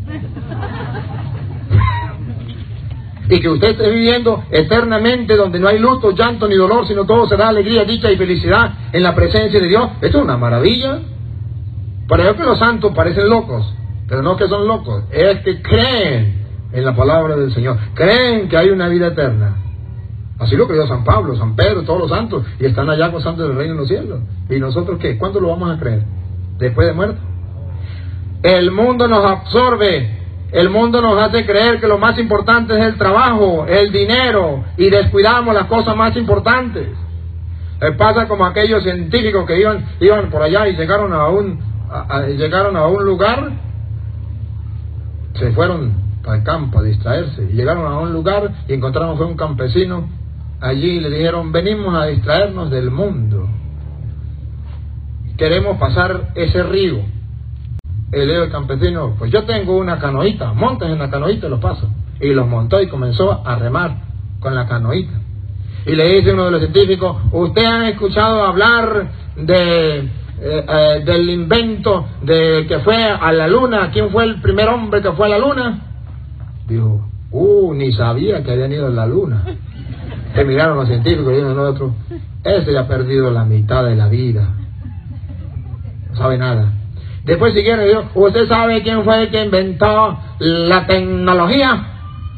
Y que usted esté viviendo eternamente donde no hay luto, llanto ni dolor, sino todo será alegría, dicha y felicidad en la presencia de Dios. Esto es una maravilla. Para ellos que los santos parecen locos, pero no que son locos, es que creen en la palabra del Señor, creen que hay una vida eterna. Así lo creyó San Pablo, San Pedro, todos los santos, y están allá gozando del reino de los cielos. ¿Y nosotros qué? ¿Cuándo lo vamos a creer? ¿Después de muerto? El mundo nos absorbe, el mundo nos hace creer que lo más importante es el trabajo, el dinero, y descuidamos las cosas más importantes. Pasa como aquellos científicos que iban por allá y llegaron a un lugar, se fueron para el campo a distraerse, y llegaron a un lugar y encontraron a un campesino allí y le dijeron, venimos a distraernos del mundo, queremos pasar ese río. Y le dijo el campesino, pues yo tengo una canoita, monten en la canoita y los paso. Y los montó y comenzó a remar con la canoita. Y le dice uno de los científicos, ¿usted ha escuchado hablar del invento de que fue a la luna? ¿Quién fue el primer hombre que fue a la luna? Dijo, ni sabía que habían ido a la luna. Se miraron los científicos y dijeron otro, ese ya ha perdido la mitad de la vida, no sabe nada. Después siguieron y dijo, ¿usted sabe quién fue el que inventó la tecnología?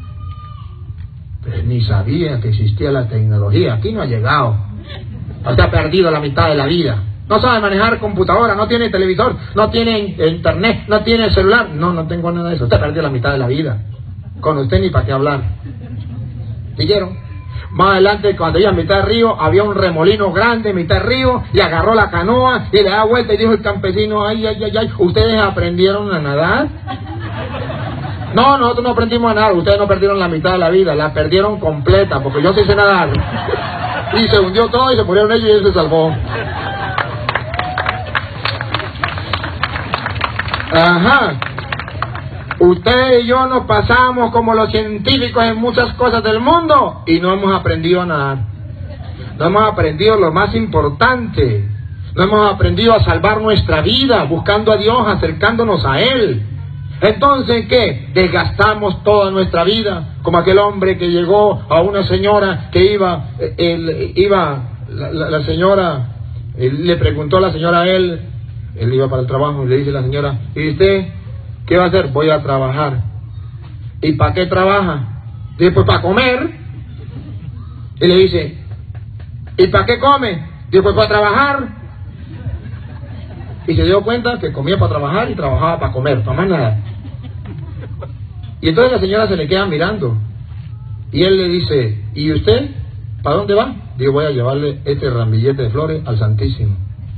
Pues ni sabía que existía la tecnología, aquí no ha llegado. Usted ha perdido la mitad de la vida. No sabe manejar computadora, no tiene televisor, no tiene internet, no tiene celular. No tengo nada de eso. Usted perdió la mitad de la vida. Con usted ni para qué hablar. ¿Siguieron? Más adelante, cuando iba a mitad del río, había un remolino grande en mitad del río, y agarró la canoa y le da vuelta y dijo el campesino, ay, ¿ustedes aprendieron a nadar? No, nosotros no aprendimos a nadar, ustedes no perdieron la mitad de la vida, la perdieron completa, porque yo sí sé nadar. Y se hundió todo y se murieron ellos y él se salvó. Ajá. Usted y yo nos pasamos como los científicos en muchas cosas del mundo y no hemos aprendido a nadar. No hemos aprendido lo más importante. No hemos aprendido a salvar nuestra vida, buscando a Dios, acercándonos a Él. Entonces, ¿qué? Desgastamos toda nuestra vida, como aquel hombre que llegó a una señora que la señora, le preguntó a la señora a él iba para el trabajo, y le dice la señora, ¿y usted qué va a hacer? Voy a trabajar. ¿Y para qué trabaja? Dice, pues para comer. Y le dice, ¿y para qué come? Dice, pues para trabajar. Y se dio cuenta que comía para trabajar y trabajaba para comer, para más nada. Y entonces la señora se le queda mirando. Y él le dice, ¿y usted? ¿Para dónde va? Digo, voy a llevarle este ramillete de flores al Santísimo.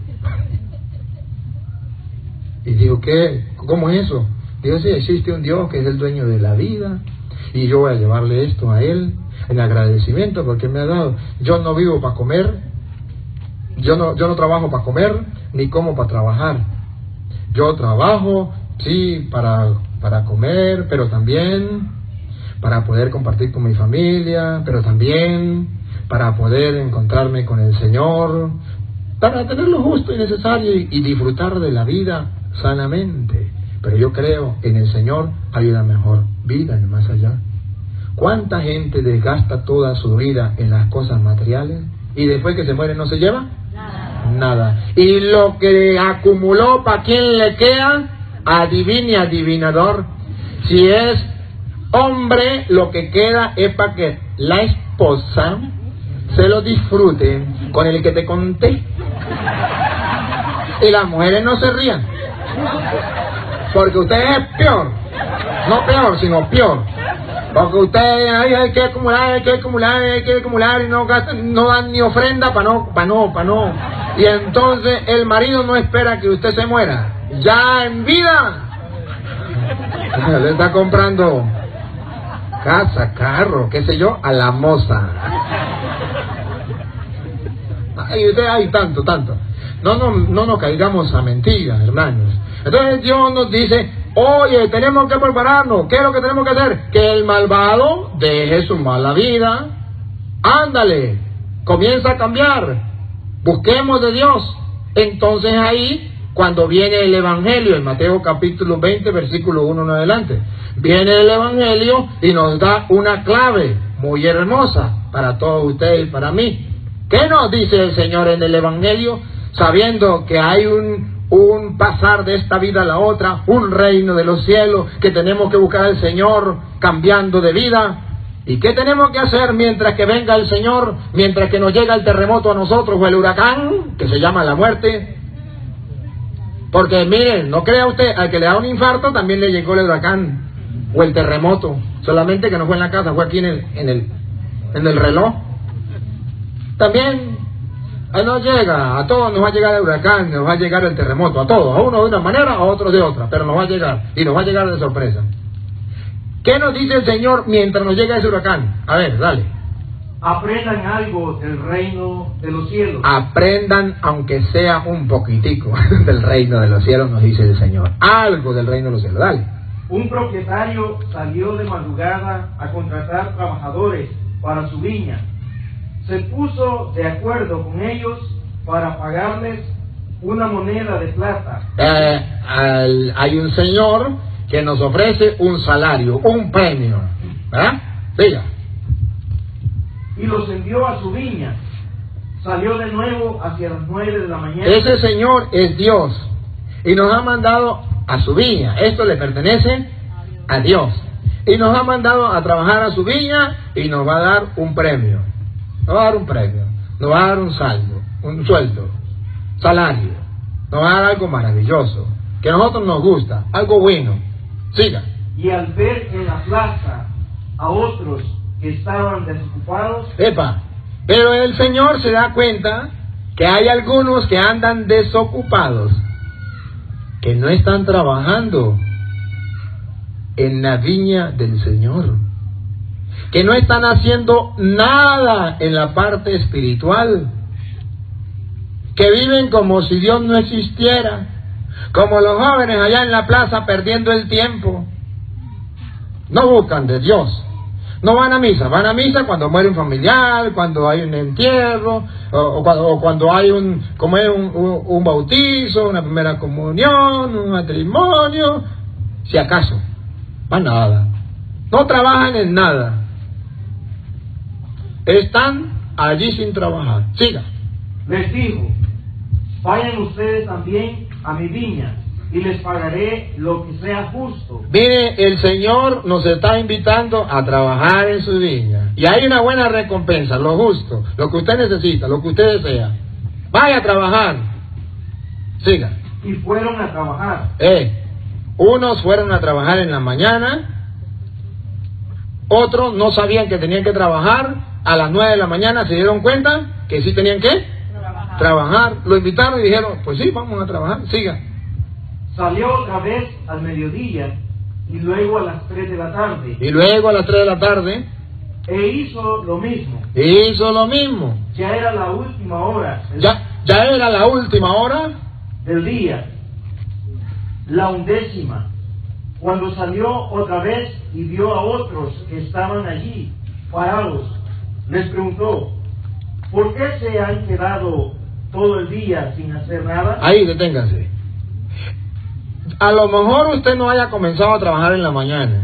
Y digo, ¿qué? ¿Cómo es eso? Digo, sí, existe un Dios que es el dueño de la vida, y yo voy a llevarle esto a Él en agradecimiento porque me ha dado. Yo no vivo para comer, yo no trabajo para comer, ni como para trabajar. Yo trabajo, sí, para comer, pero también para poder compartir con mi familia, pero también para poder encontrarme con el Señor, para tener lo justo y necesario y disfrutar de la vida sanamente. Pero yo creo en el Señor hay una mejor vida en el más allá. ¿Cuánta gente desgasta toda su vida en las cosas materiales y después que se muere no se lleva? Nada. Y lo que acumuló, ¿para quién le queda? Adivine, adivinador. Si es hombre, lo que queda es para que la esposa se lo disfrute con el que te conté. Y las mujeres no se rían, porque usted es peor. No peor, sino peor. Porque usted hay que acumular y no gastan, no dan ni ofrenda para no. Y entonces el marido no espera que usted se muera. Ya en vida le está comprando casa, carro, qué sé yo, a la moza. Y usted hay tanto. No nos caigamos a mentiras, hermanos. Entonces Dios nos dice, oye, tenemos que prepararnos. ¿Qué es lo que tenemos que hacer? Que el malvado deje su mala vida. Ándale, comienza a cambiar. Busquemos de Dios. Entonces ahí, cuando viene el Evangelio, en Mateo capítulo 20, versículo 1 en adelante, viene el Evangelio y nos da una clave muy hermosa para todos ustedes y para mí. ¿Qué nos dice el Señor en el Evangelio? Sabiendo que hay un pasar de esta vida a la otra, un reino de los cielos, que tenemos que buscar al Señor cambiando de vida. ¿Y qué tenemos que hacer mientras que venga el Señor, mientras que nos llega el terremoto a nosotros o el huracán, que se llama la muerte? Porque miren, no crea usted, al que le da un infarto también le llegó el huracán o el terremoto, solamente que no fue en la casa, fue aquí en el reloj. También nos llega, a todos nos va a llegar el huracán, nos va a llegar el terremoto, a todos, a uno de una manera, a otro de otra, pero nos va a llegar, y nos va a llegar de sorpresa. ¿Qué nos dice el Señor mientras nos llega ese huracán? A ver, dale. Aprendan algo del reino de los cielos. Aprendan, aunque sea un poquitico, del reino de los cielos, nos dice el Señor. Algo del reino de los cielos, dale. Un propietario salió de madrugada a contratar trabajadores para su viña. Se puso de acuerdo con ellos para pagarles una moneda de plata. Hay un señor que nos ofrece un salario, un premio, ¿verdad? Diga. Y los envió a su viña. Salió de nuevo hacia las 9 de la mañana. Ese señor es Dios y nos ha mandado a su viña. Esto le pertenece a Dios y nos ha mandado a trabajar a su viña y nos va a dar un premio. Nos va a dar un premio, nos va a dar un saldo, un sueldo, salario, nos va a dar algo maravilloso, que a nosotros nos gusta, algo bueno. Siga. Y al ver en la plaza a otros que estaban desocupados, pero el Señor se da cuenta que hay algunos que andan desocupados, que no están trabajando en la viña del Señor, que no están haciendo nada en la parte espiritual, que viven como si Dios no existiera, como los jóvenes allá en la plaza perdiendo el tiempo. No buscan de Dios, no van a misa cuando muere un familiar, cuando hay un entierro, o cuando hay un bautizo, una primera comunión, un matrimonio, si acaso, más nada. No trabajan en nada. Están allí sin trabajar. Siga. Les dijo, vayan ustedes también a mi viña y les pagaré lo que sea justo. Mire, el Señor nos está invitando a trabajar en su viña. Y hay una buena recompensa, lo justo, lo que usted necesita, lo que usted desea. Vaya a trabajar. Siga. Y fueron a trabajar. Unos fueron a trabajar en la mañana, otros no sabían que tenían que trabajar. A las 9 de la mañana se dieron cuenta que sí tenían que trabajar. Lo invitaron y dijeron, pues sí, vamos a trabajar. Siga. Salió otra vez al mediodía y luego a las 3 de la tarde. Y luego a las 3 de la tarde. E hizo lo mismo. Ya era la última hora. Ya era la última hora del día. La 11ª. Cuando salió otra vez y vio a otros que estaban allí, parados, les preguntó, ¿Por qué se han quedado todo el día sin hacer nada? Ahí, deténganse. A lo mejor usted no haya comenzado a trabajar en la mañana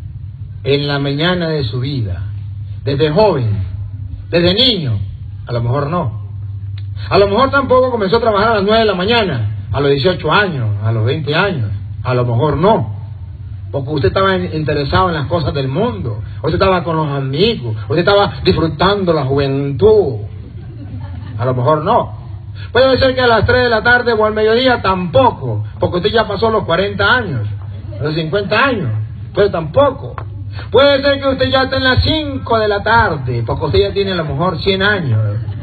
de su vida, desde joven, desde niño, a lo mejor no. A lo mejor tampoco comenzó a trabajar a las 9 de la mañana, a los 18 años, a los 20 años, a lo mejor no. Porque usted estaba interesado en las cosas del mundo, usted estaba con los amigos, usted estaba disfrutando la juventud. A lo mejor no. Puede ser que a las 3 de la tarde o al mediodía tampoco, porque usted ya pasó los 40 años, los 50 años, pues tampoco. Puede ser que usted ya esté en las 5 de la tarde, porque usted ya tiene a lo mejor 100 años.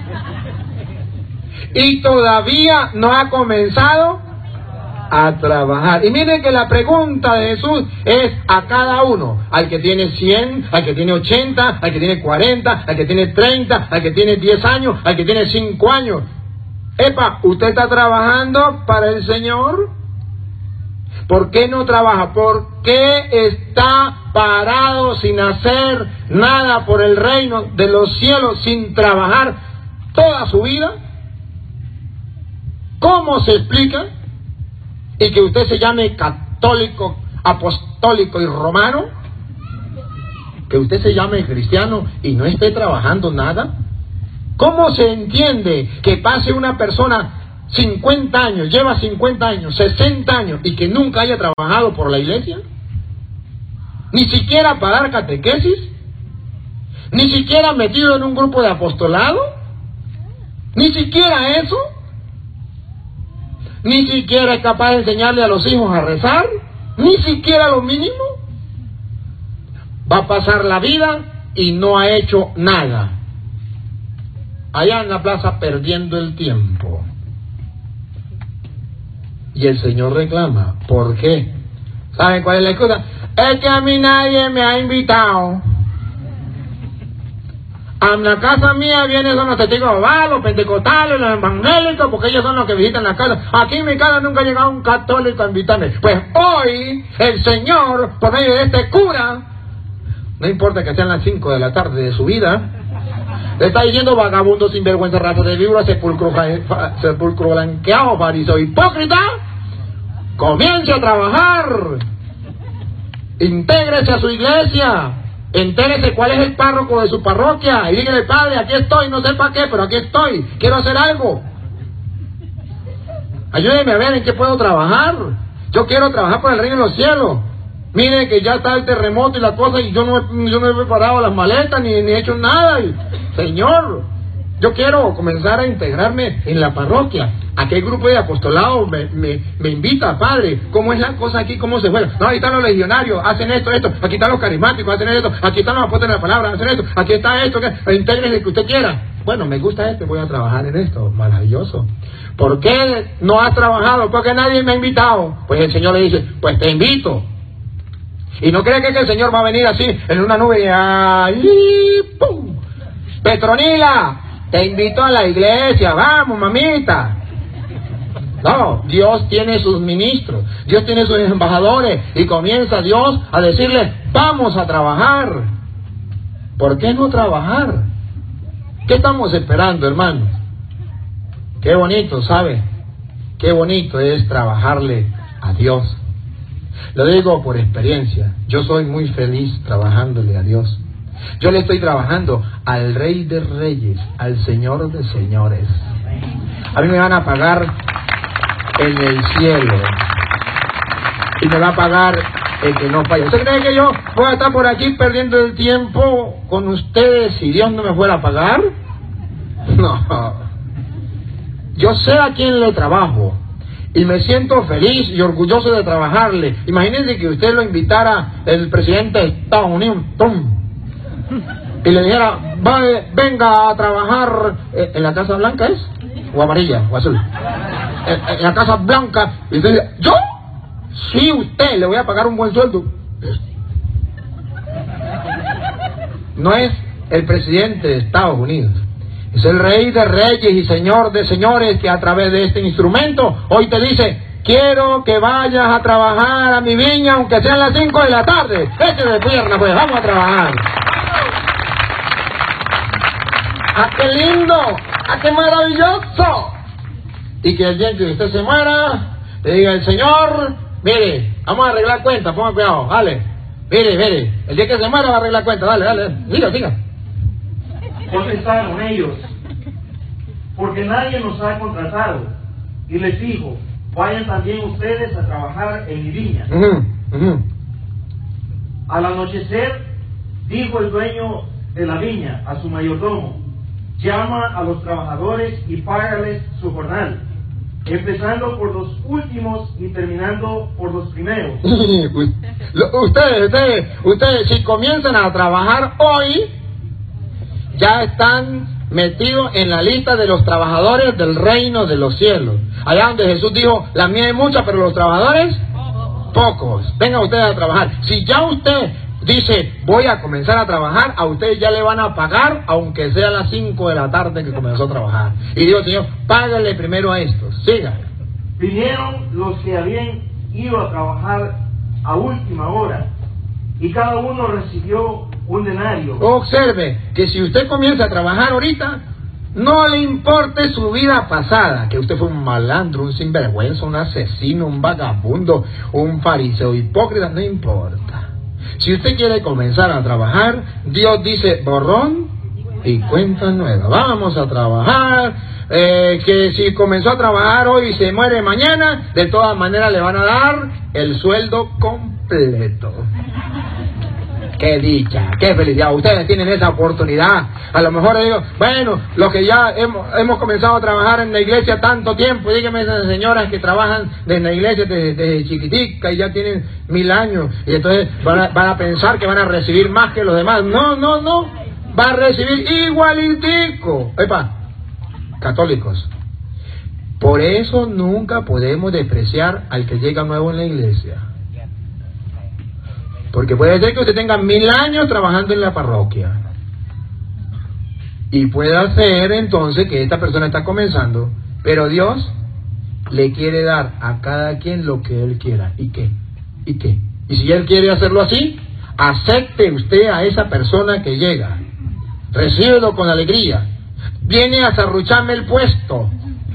Y todavía no ha comenzado a trabajar. Y miren que la pregunta de Jesús es a cada uno, al que tiene 100, al que tiene 80, al que tiene 40, al que tiene 30, al que tiene 10 años, al que tiene 5 años. Epa, ¿usted está trabajando para el Señor? ¿Por qué no trabaja? ¿Por qué está parado sin hacer nada por el reino de los cielos, sin trabajar toda su vida? ¿Cómo se explica? Y que usted se llame católico, apostólico y romano, que usted se llame cristiano y no esté trabajando nada. ¿Cómo se entiende que pase una persona 50 años, lleva 50 años, 60 años y que nunca haya trabajado por la iglesia? Ni siquiera para dar catequesis, ni siquiera metido en un grupo de apostolado, ni siquiera eso. Ni siquiera es capaz de enseñarle a los hijos a rezar, ni siquiera lo mínimo. Va a pasar la vida y no ha hecho nada. Allá en la plaza perdiendo el tiempo. Y el Señor reclama, ¿por qué? ¿Saben cuál es la excusa? Es que a mí nadie me ha invitado. A la casa mía vienen son los testigos de Jehová, los pentecostales, los evangélicos, porque ellos son los que visitan la casa. Aquí en mi casa nunca ha llegado un católico a invitarme. Pues hoy el Señor, por medio de este cura, no importa que sean las 5 de la tarde de su vida, le está diciendo: vagabundo, sinvergüenza, raza de víbora, sepulcro blanqueado, fariseo hipócrita, comience a trabajar, intégrese a su iglesia, entérese cuál es el párroco de su parroquia y dígale: padre, aquí estoy, no sé para qué, pero aquí estoy, quiero hacer algo, ayúdeme a ver en qué puedo trabajar. Yo quiero trabajar por el reino de los cielos. Mire que ya está el terremoto y la cosa, y yo no he preparado las maletas ni he hecho nada. Y, Señor, yo quiero comenzar a integrarme en la parroquia. ¿A qué grupo de apostolado me invita, padre? ¿Cómo es la cosa aquí? ¿Cómo se juega? No, ahí están los legionarios, hacen esto. Aquí están los carismáticos, hacen esto. Aquí están los apóstoles de la palabra, hacen esto. Aquí está esto, intégrese que usted quiera. Bueno, me gusta voy a trabajar en esto. Maravilloso. ¿Por qué no has trabajado? Porque nadie me ha invitado. Pues el Señor le dice: pues te invito. Y no cree que el Señor va a venir así, en una nube y ¡ay, pum! Petronila, te invito a la iglesia, vamos, mamita. No, Dios tiene sus ministros, Dios tiene sus embajadores, y comienza Dios a decirles: vamos a trabajar. ¿Por qué no trabajar? ¿Qué estamos esperando, hermanos? Qué bonito, ¿sabe? Qué bonito es trabajarle a Dios. Lo digo por experiencia. Yo soy muy feliz trabajándole a Dios. Yo le estoy trabajando al Rey de Reyes, al Señor de Señores. A mí me van a pagar en el cielo, y me va a pagar el que no falla. ¿Usted cree que yo voy a estar por aquí perdiendo el tiempo con ustedes si Dios no me fuera a pagar? No. Yo sé a quién le trabajo y me siento feliz y orgulloso de trabajarle. Imagínense que usted lo invitara el presidente de Estados Unidos, ¡tum!, y le dijera: venga a trabajar en la Casa Blanca, ¿es? ¿O amarilla? ¿O azul? En la Casa Blanca. Y usted dice: ¿yo? Sí, usted, le voy a pagar un buen sueldo. No es el presidente de Estados Unidos. Es el Rey de Reyes y Señor de Señores, que a través de este instrumento hoy te dice: quiero que vayas a trabajar a mi viña, aunque sean las 5 de la tarde. Échale de pierna, pues, vamos a trabajar. ¡Ah, qué lindo! ¡Ah, qué maravilloso! Y que el día que usted se muera, le diga el Señor, mire, vamos a arreglar cuentas, ponga cuidado, dale. Mire, el día que se muera va a arreglar cuentas, dale, siga. Contestaron ellos, porque nadie nos ha contratado. Y les dijo, vayan también ustedes a trabajar en mi viña. Al anochecer, dijo el dueño de la viña a su mayordomo, llama a los trabajadores y págales su jornal, empezando por los últimos y terminando por los primeros. Ustedes, si comienzan a trabajar hoy, ya están metidos en la lista de los trabajadores del reino de los cielos. Allá donde Jesús dijo, la mía es mucha, pero los trabajadores, pocos. Vengan ustedes a trabajar. Si ya usted dice, voy a comenzar a trabajar, a ustedes ya le van a pagar, aunque sea a las 5 de la tarde que comenzó a trabajar. Y digo, Señor, págale primero a estos. Siga. Vinieron los que habían ido a trabajar a última hora, y cada uno recibió un denario. Observe que si usted comienza a trabajar ahorita, no le importe su vida pasada, que usted fue un malandro, un sinvergüenza, un asesino, un vagabundo, un fariseo hipócrita, no importa. Si usted quiere comenzar a trabajar, Dios dice borrón y cuenta nueva. Vamos a trabajar, que si comenzó a trabajar hoy y se muere mañana, de todas maneras le van a dar el sueldo completo. ¡Qué dicha! ¡Qué felicidad! Ustedes tienen esa oportunidad. A lo mejor digo, bueno, los que ya hemos comenzado a trabajar en la iglesia tanto tiempo, díganme esas señoras que trabajan en la iglesia desde chiquitica y ya tienen 1000 años, y entonces van a pensar que van a recibir más que los demás. No. Va a recibir igualitico. Epa, católicos. Por eso nunca podemos despreciar al que llega nuevo en la iglesia. Porque puede ser que usted tenga 1000 años trabajando en la parroquia. Y puede ser entonces que esta persona está comenzando, pero Dios le quiere dar a cada quien lo que Él quiera. ¿Y qué? Y si Él quiere hacerlo así, acepte usted a esa persona que llega. Recíbelo con alegría. Viene a serrucharme el puesto.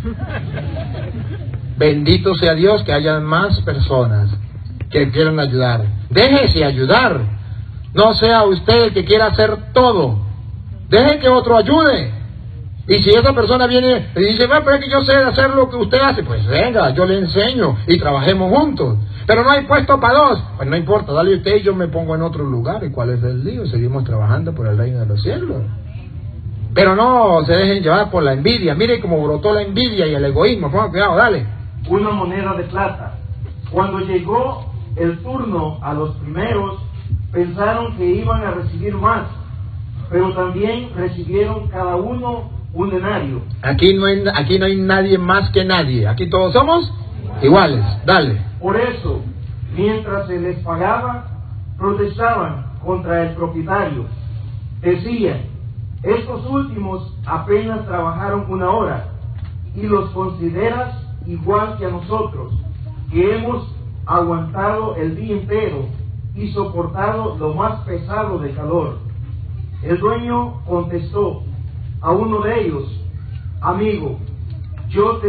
Bendito sea Dios que haya más personas que quieran ayudar. Déjese ayudar. No sea usted el que quiera hacer todo. Deje que otro ayude. Y si esa persona viene y dice, bueno, pero es que yo sé hacer lo que usted hace, pues venga, yo le enseño y trabajemos juntos. Pero no hay puesto para dos. Pues no importa, dale usted y yo me pongo en otro lugar. ¿Y cuál es el lío? Seguimos trabajando por el reino de los cielos. Pero no se dejen llevar por la envidia. Mire cómo brotó la envidia y el egoísmo. Pongan cuidado, dale. Una moneda de plata. Cuando llegó el turno a los primeros, pensaron que iban a recibir más, pero también recibieron cada uno un denario. Aquí no hay nadie más que nadie. Aquí todos somos iguales. Dale. Por eso, mientras se les pagaba, protestaban contra el propietario. Decían, estos últimos apenas trabajaron 1 hora y los consideras igual que a nosotros, que hemos aguantado el día entero y soportado lo más pesado de calor. El dueño contestó a uno de ellos, amigo, yo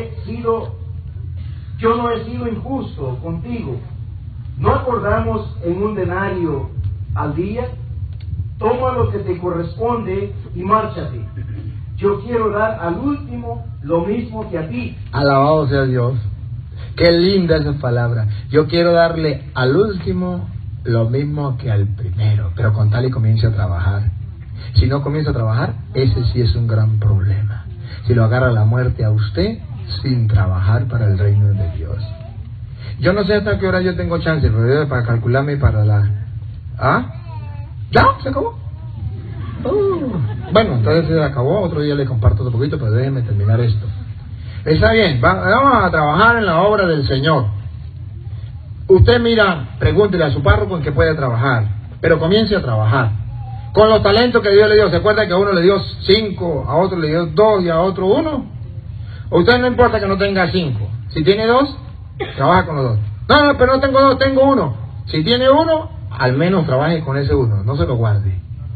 no he sido injusto contigo. ¿No acordamos en un denario al día? Toma lo que te corresponde y márchate. Yo quiero dar al último lo mismo que a ti. Alabado sea Dios. Qué linda esa palabra. Yo quiero darle al último lo mismo que al primero, pero con tal y comience a trabajar. Si no comienza a trabajar, ese sí es un gran problema. Si lo agarra la muerte a usted sin trabajar para el reino de Dios. Yo no sé hasta qué hora yo tengo chance, pero para calcularme para la... ¿Ah? ¿Ya? ¿Se acabó? Bueno, entonces se acabó. Otro día le comparto otro poquito, pero déjenme terminar esto. Está bien, vamos a trabajar en la obra del Señor. Usted mira, pregúntele a su párroco en qué puede trabajar, pero comience a trabajar. Con los talentos que Dios le dio, ¿se acuerda que a uno le dio 5, a otro le dio 2 y a otro 1? A usted no importa que no tenga 5. Si tiene 2, trabaja con los 2. No, pero no tengo 2, tengo 1. Si tiene 1, al menos trabaje con ese 1, no se lo guarde.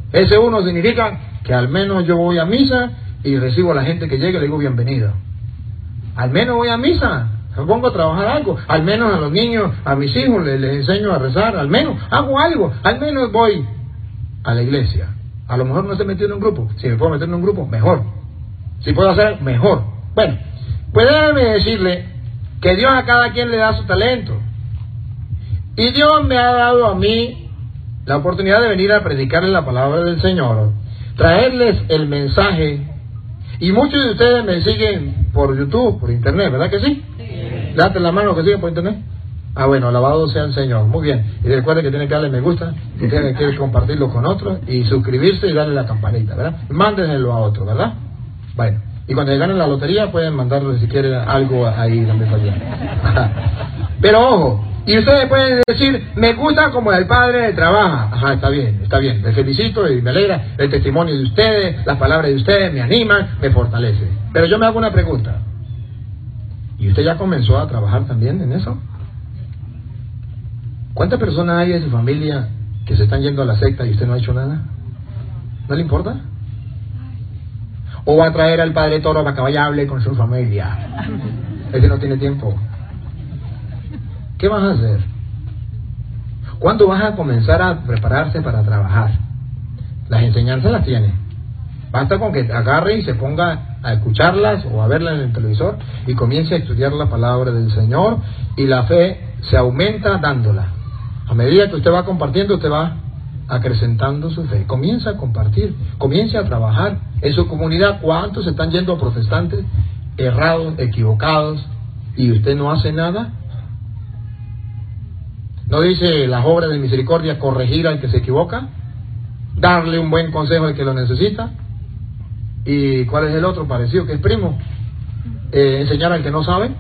Ese uno significa que al menos yo voy a misa y recibo a la gente que llegue y le digo bienvenido. Al menos voy a misa, me pongo a trabajar algo, al menos a los niños, a mis hijos les enseño a rezar, al menos hago algo, al menos voy a la iglesia. A lo mejor no estoy metido en un grupo, si me puedo meter en un grupo, mejor. Si puedo hacer, mejor. Bueno, pues déjeme decirle que Dios a cada quien le da su talento. Y Dios me ha dado a mí la oportunidad de venir a predicarles la palabra del Señor, traerles el mensaje. Y muchos de ustedes me siguen por YouTube, por internet, ¿verdad que sí? Sí. Date la mano que siguen por internet. Ah, bueno, alabado sea el Señor. Muy bien. Y recuerden que tienen que darle me gusta, y tienen que compartirlo con otros, y suscribirse y darle la campanita, ¿verdad? Mándenlo a otro, ¿verdad? Bueno. Y cuando ganen la lotería pueden mandarle si quieren algo ahí también para allá. Pero ojo, y ustedes pueden decir, me gusta como el padre trabaja. Ajá, está bien, les felicito y me alegra el testimonio de ustedes, las palabras de ustedes me animan, me fortalece. Pero yo me hago una pregunta. ¿Y usted ya comenzó a trabajar también en eso? ¿Cuántas personas hay de su familia que se están yendo a la secta y usted no ha hecho nada? ¿No le importa? ¿O va a traer al padre Toro para que vaya a hablar con su familia? Es que no tiene tiempo. ¿Qué vas a hacer? ¿Cuándo vas a comenzar a prepararse para trabajar? Las enseñanzas las tiene. Basta con que agarre y se ponga a escucharlas o a verlas en el televisor y comience a estudiar la palabra del Señor, y la fe se aumenta dándola. A medida que usted va compartiendo, usted va acrecentando su fe. Comienza a compartir, comience a trabajar en su comunidad. ¿Cuántos se están yendo a protestantes errados, equivocados, y usted no hace nada? ¿No dice las obras de misericordia corregir al que se equivoca? Darle un buen consejo al que lo necesita. ¿Y cuál es el otro parecido que es primo? Enseñar al que no sabe.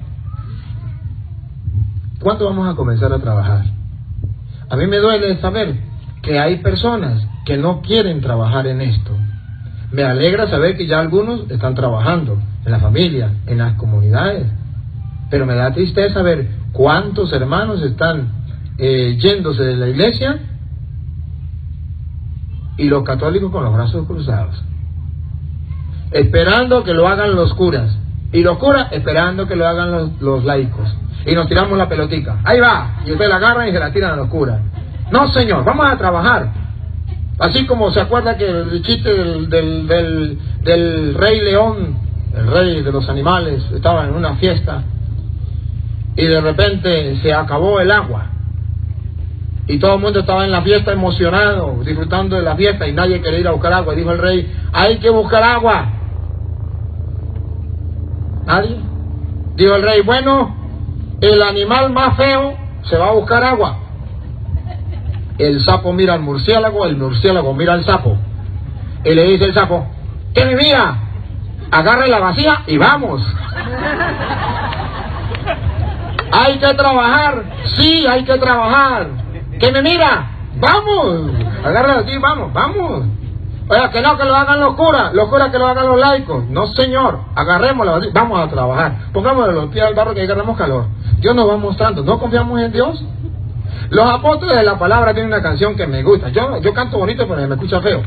¿Cuándo vamos a comenzar a trabajar? A mí me duele saber que hay personas que no quieren trabajar en esto. Me alegra saber que ya algunos están trabajando en la familia, en las comunidades, pero me da tristeza ver cuántos hermanos están yéndose de la iglesia, y los católicos con los brazos cruzados, esperando que lo hagan los curas, y los curas esperando que lo hagan los laicos, y nos tiramos la pelotica, ahí va, y ustedes la agarran y se la tiran a los curas. No, señor, vamos a trabajar. Así como se acuerda que el chiste del rey león, el rey de los animales, estaba en una fiesta y de repente se acabó el agua y todo el mundo estaba en la fiesta emocionado, disfrutando de la fiesta, y nadie quería ir a buscar agua. Y dijo el rey, hay que buscar agua. ¿Nadie? Dijo el rey, bueno, el animal más feo se va a buscar agua. El sapo mira al murciélago, el murciélago mira al sapo, y le dice el sapo, ¿qué me mira? Agarre la vacía y vamos. Hay que trabajar, sí, hay que trabajar. ¿Qué me mira? Vamos, agarre la vacía y vamos. Oiga, que no, que lo hagan los curas que lo hagan los laicos. No, señor, agarremos la vacía, vamos a trabajar. Pongámosle los pies al barro que agarramos calor. Dios nos va mostrando, ¿no confiamos en Dios? Los apóstoles de la palabra tienen una canción que me gusta. Yo canto bonito, pero me escucha feo.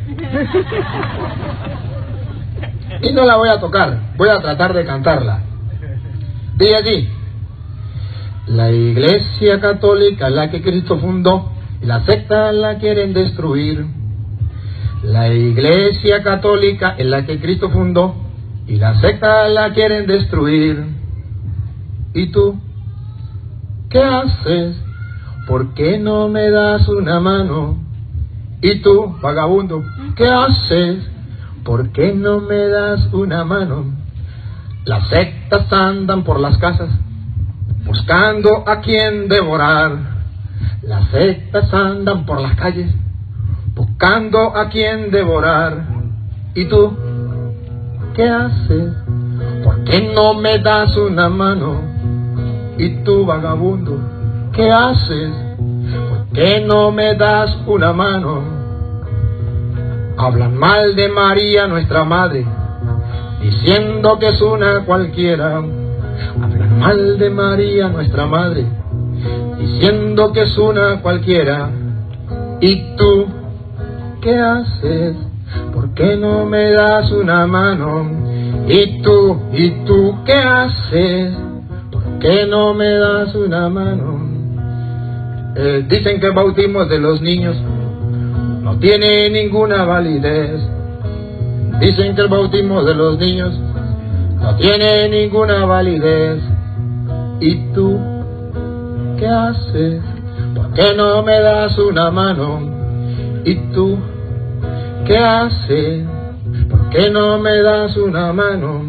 Y no la voy a tocar, voy a tratar de cantarla. Dice allí, la Iglesia Católica, la que Cristo fundó, y la secta la quieren destruir. La Iglesia Católica es la que Cristo fundó, y la secta la quieren destruir. ¿Y tú qué haces? ¿Por qué no me das una mano? Y tú, vagabundo, ¿qué haces? ¿Por qué no me das una mano? Las sectas andan por las casas buscando a quien devorar. Las sectas andan por las calles buscando a quien devorar. ¿Y tú qué haces? ¿Por qué no me das una mano? Y tú, vagabundo, ¿qué haces? ¿Por qué no me das una mano? Hablan mal de María, nuestra madre, diciendo que es una cualquiera. Hablan mal de María, nuestra madre, diciendo que es una cualquiera. ¿Y tú ¿qué haces? ¿Por qué no me das una mano? ¿Y tú qué haces? ¿Por qué no me das una mano? Dicen que el bautismo de los niños no tiene ninguna validez. Dicen que el bautismo de los niños no tiene ninguna validez. ¿Y tú qué haces? ¿Por qué no me das una mano? ¿Y tú qué haces? ¿Por qué no me das una mano?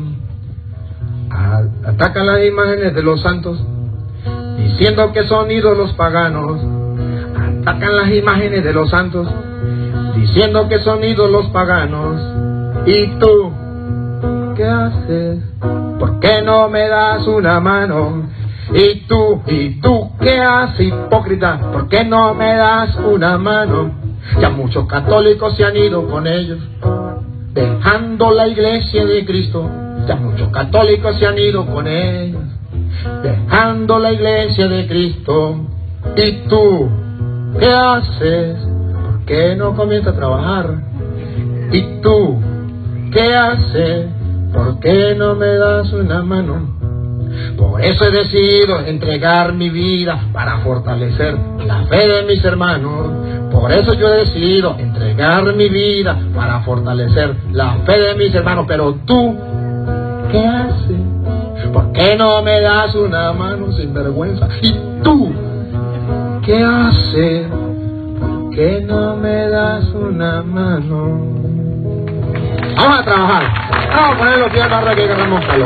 Atacan las imágenes de los santos, diciendo que son ídolos paganos. Atacan las imágenes de los santos, diciendo que son ídolos paganos. ¿Y tú qué haces? ¿Por qué no me das una mano? ¿Y tú qué haces, hipócrita? ¿Por qué no me das una mano? Ya muchos católicos se han ido con ellos, dejando la iglesia de Cristo. Ya muchos católicos se han ido con ellos, dejando la iglesia de Cristo. ¿Y tú qué haces? ¿Por qué no comienzas a trabajar? ¿Y tú qué haces? ¿Por qué no me das una mano? Por eso he decidido entregar mi vida para fortalecer la fe de mis hermanos. Por eso yo he decidido entregar mi vida para fortalecer la fe de mis hermanos. Pero tú, ¿qué haces? ¿Por qué no me das una mano, sin vergüenza? ¿Y tú qué haces? ¿Por qué no me das una mano? Vamos a trabajar. Vamos a poner los pies para que agarramos calor.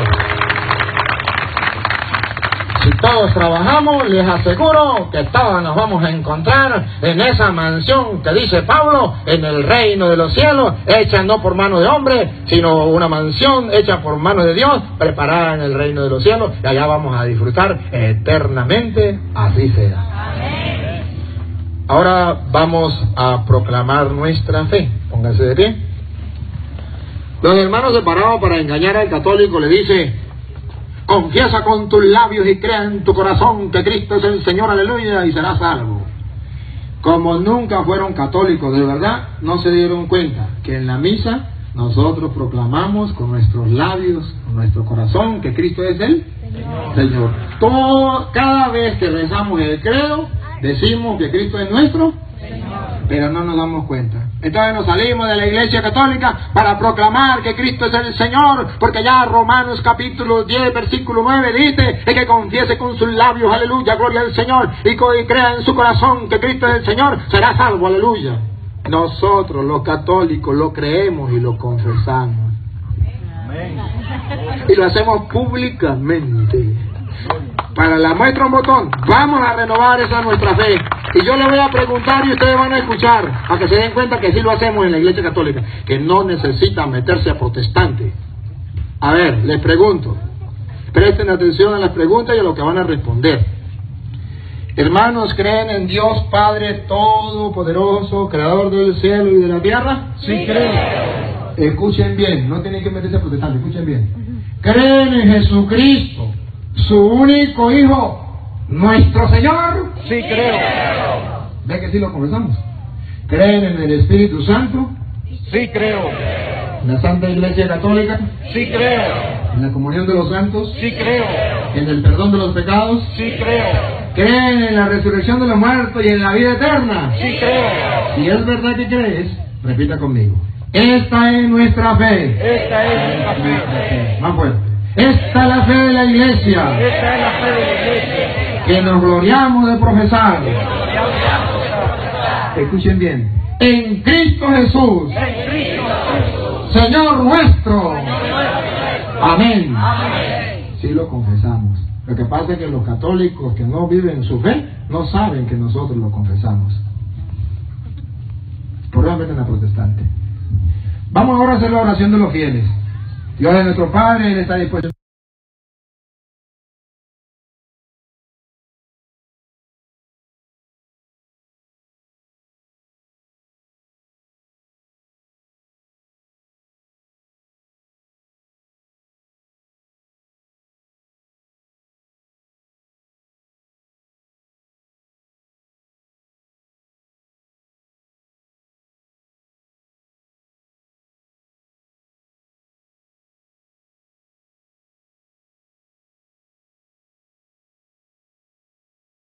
Si todos trabajamos, les aseguro que todos nos vamos a encontrar en esa mansión que dice Pablo, en el reino de los cielos, hecha no por mano de hombre, sino una mansión hecha por mano de Dios, preparada en el reino de los cielos, y allá vamos a disfrutar eternamente, así sea. Amén. Ahora vamos a proclamar nuestra fe. Pónganse de pie. Los hermanos separados para engañar al católico le dice: confiesa con tus labios y crea en tu corazón que Cristo es el Señor, aleluya, y serás salvo. Como nunca fueron católicos de verdad, no se dieron cuenta que en la misa nosotros proclamamos con nuestros labios, con nuestro corazón, que Cristo es el Señor. Cada vez que rezamos el credo, decimos que Cristo es nuestro Señor, pero no nos damos cuenta. Entonces nos salimos de la Iglesia Católica para proclamar que Cristo es el Señor, porque ya Romanos capítulo 10, versículo 9 dice: el que confiese con sus labios, aleluya, gloria al Señor, y crea en su corazón que Cristo es el Señor, será salvo, aleluya. Nosotros los católicos lo creemos y lo confesamos. Amén. Y lo hacemos públicamente. Para la muestra un botón, vamos a renovar esa nuestra fe. Y yo le voy a preguntar y ustedes van a escuchar, a que se den cuenta que sí lo hacemos en la Iglesia Católica, que no necesitan meterse a protestante. A ver, les pregunto, presten atención a las preguntas y a lo que van a responder. Hermanos, ¿creen en Dios Padre Todopoderoso, Creador del cielo y de la tierra? Sí, creo. Escuchen bien, no tienen que meterse a protestante, escuchen bien. ¿Creen en Jesucristo, su único Hijo, nuestro Señor? Sí, creo. ¿Ve que sí lo confesamos? ¿Creen en el Espíritu Santo? Sí, creo. ¿En la Santa Iglesia Católica? Sí, creo. ¿En la comunión de los santos? Sí, creo. ¿En el perdón de los pecados? Sí, creo. ¿Creen en la resurrección de los muertos y en la vida eterna? Sí, creo. Si es verdad que crees, repita conmigo: esta es nuestra fe. Esta es nuestra fe. Más fuerte. Esta es la fe de la Iglesia. Esta es la fe de la Iglesia. Que nos gloriamos de profesar. Escuchen bien. En Cristo Jesús. En Cristo Jesús. Señor nuestro. Amén. Amén. Sí lo confesamos. Lo que pasa es que los católicos que no viven su fe no saben que nosotros lo confesamos. Por eso meten a protestante. Vamos ahora a hacer la oración de los fieles. Dios es nuestro Padre, Él está dispuesto.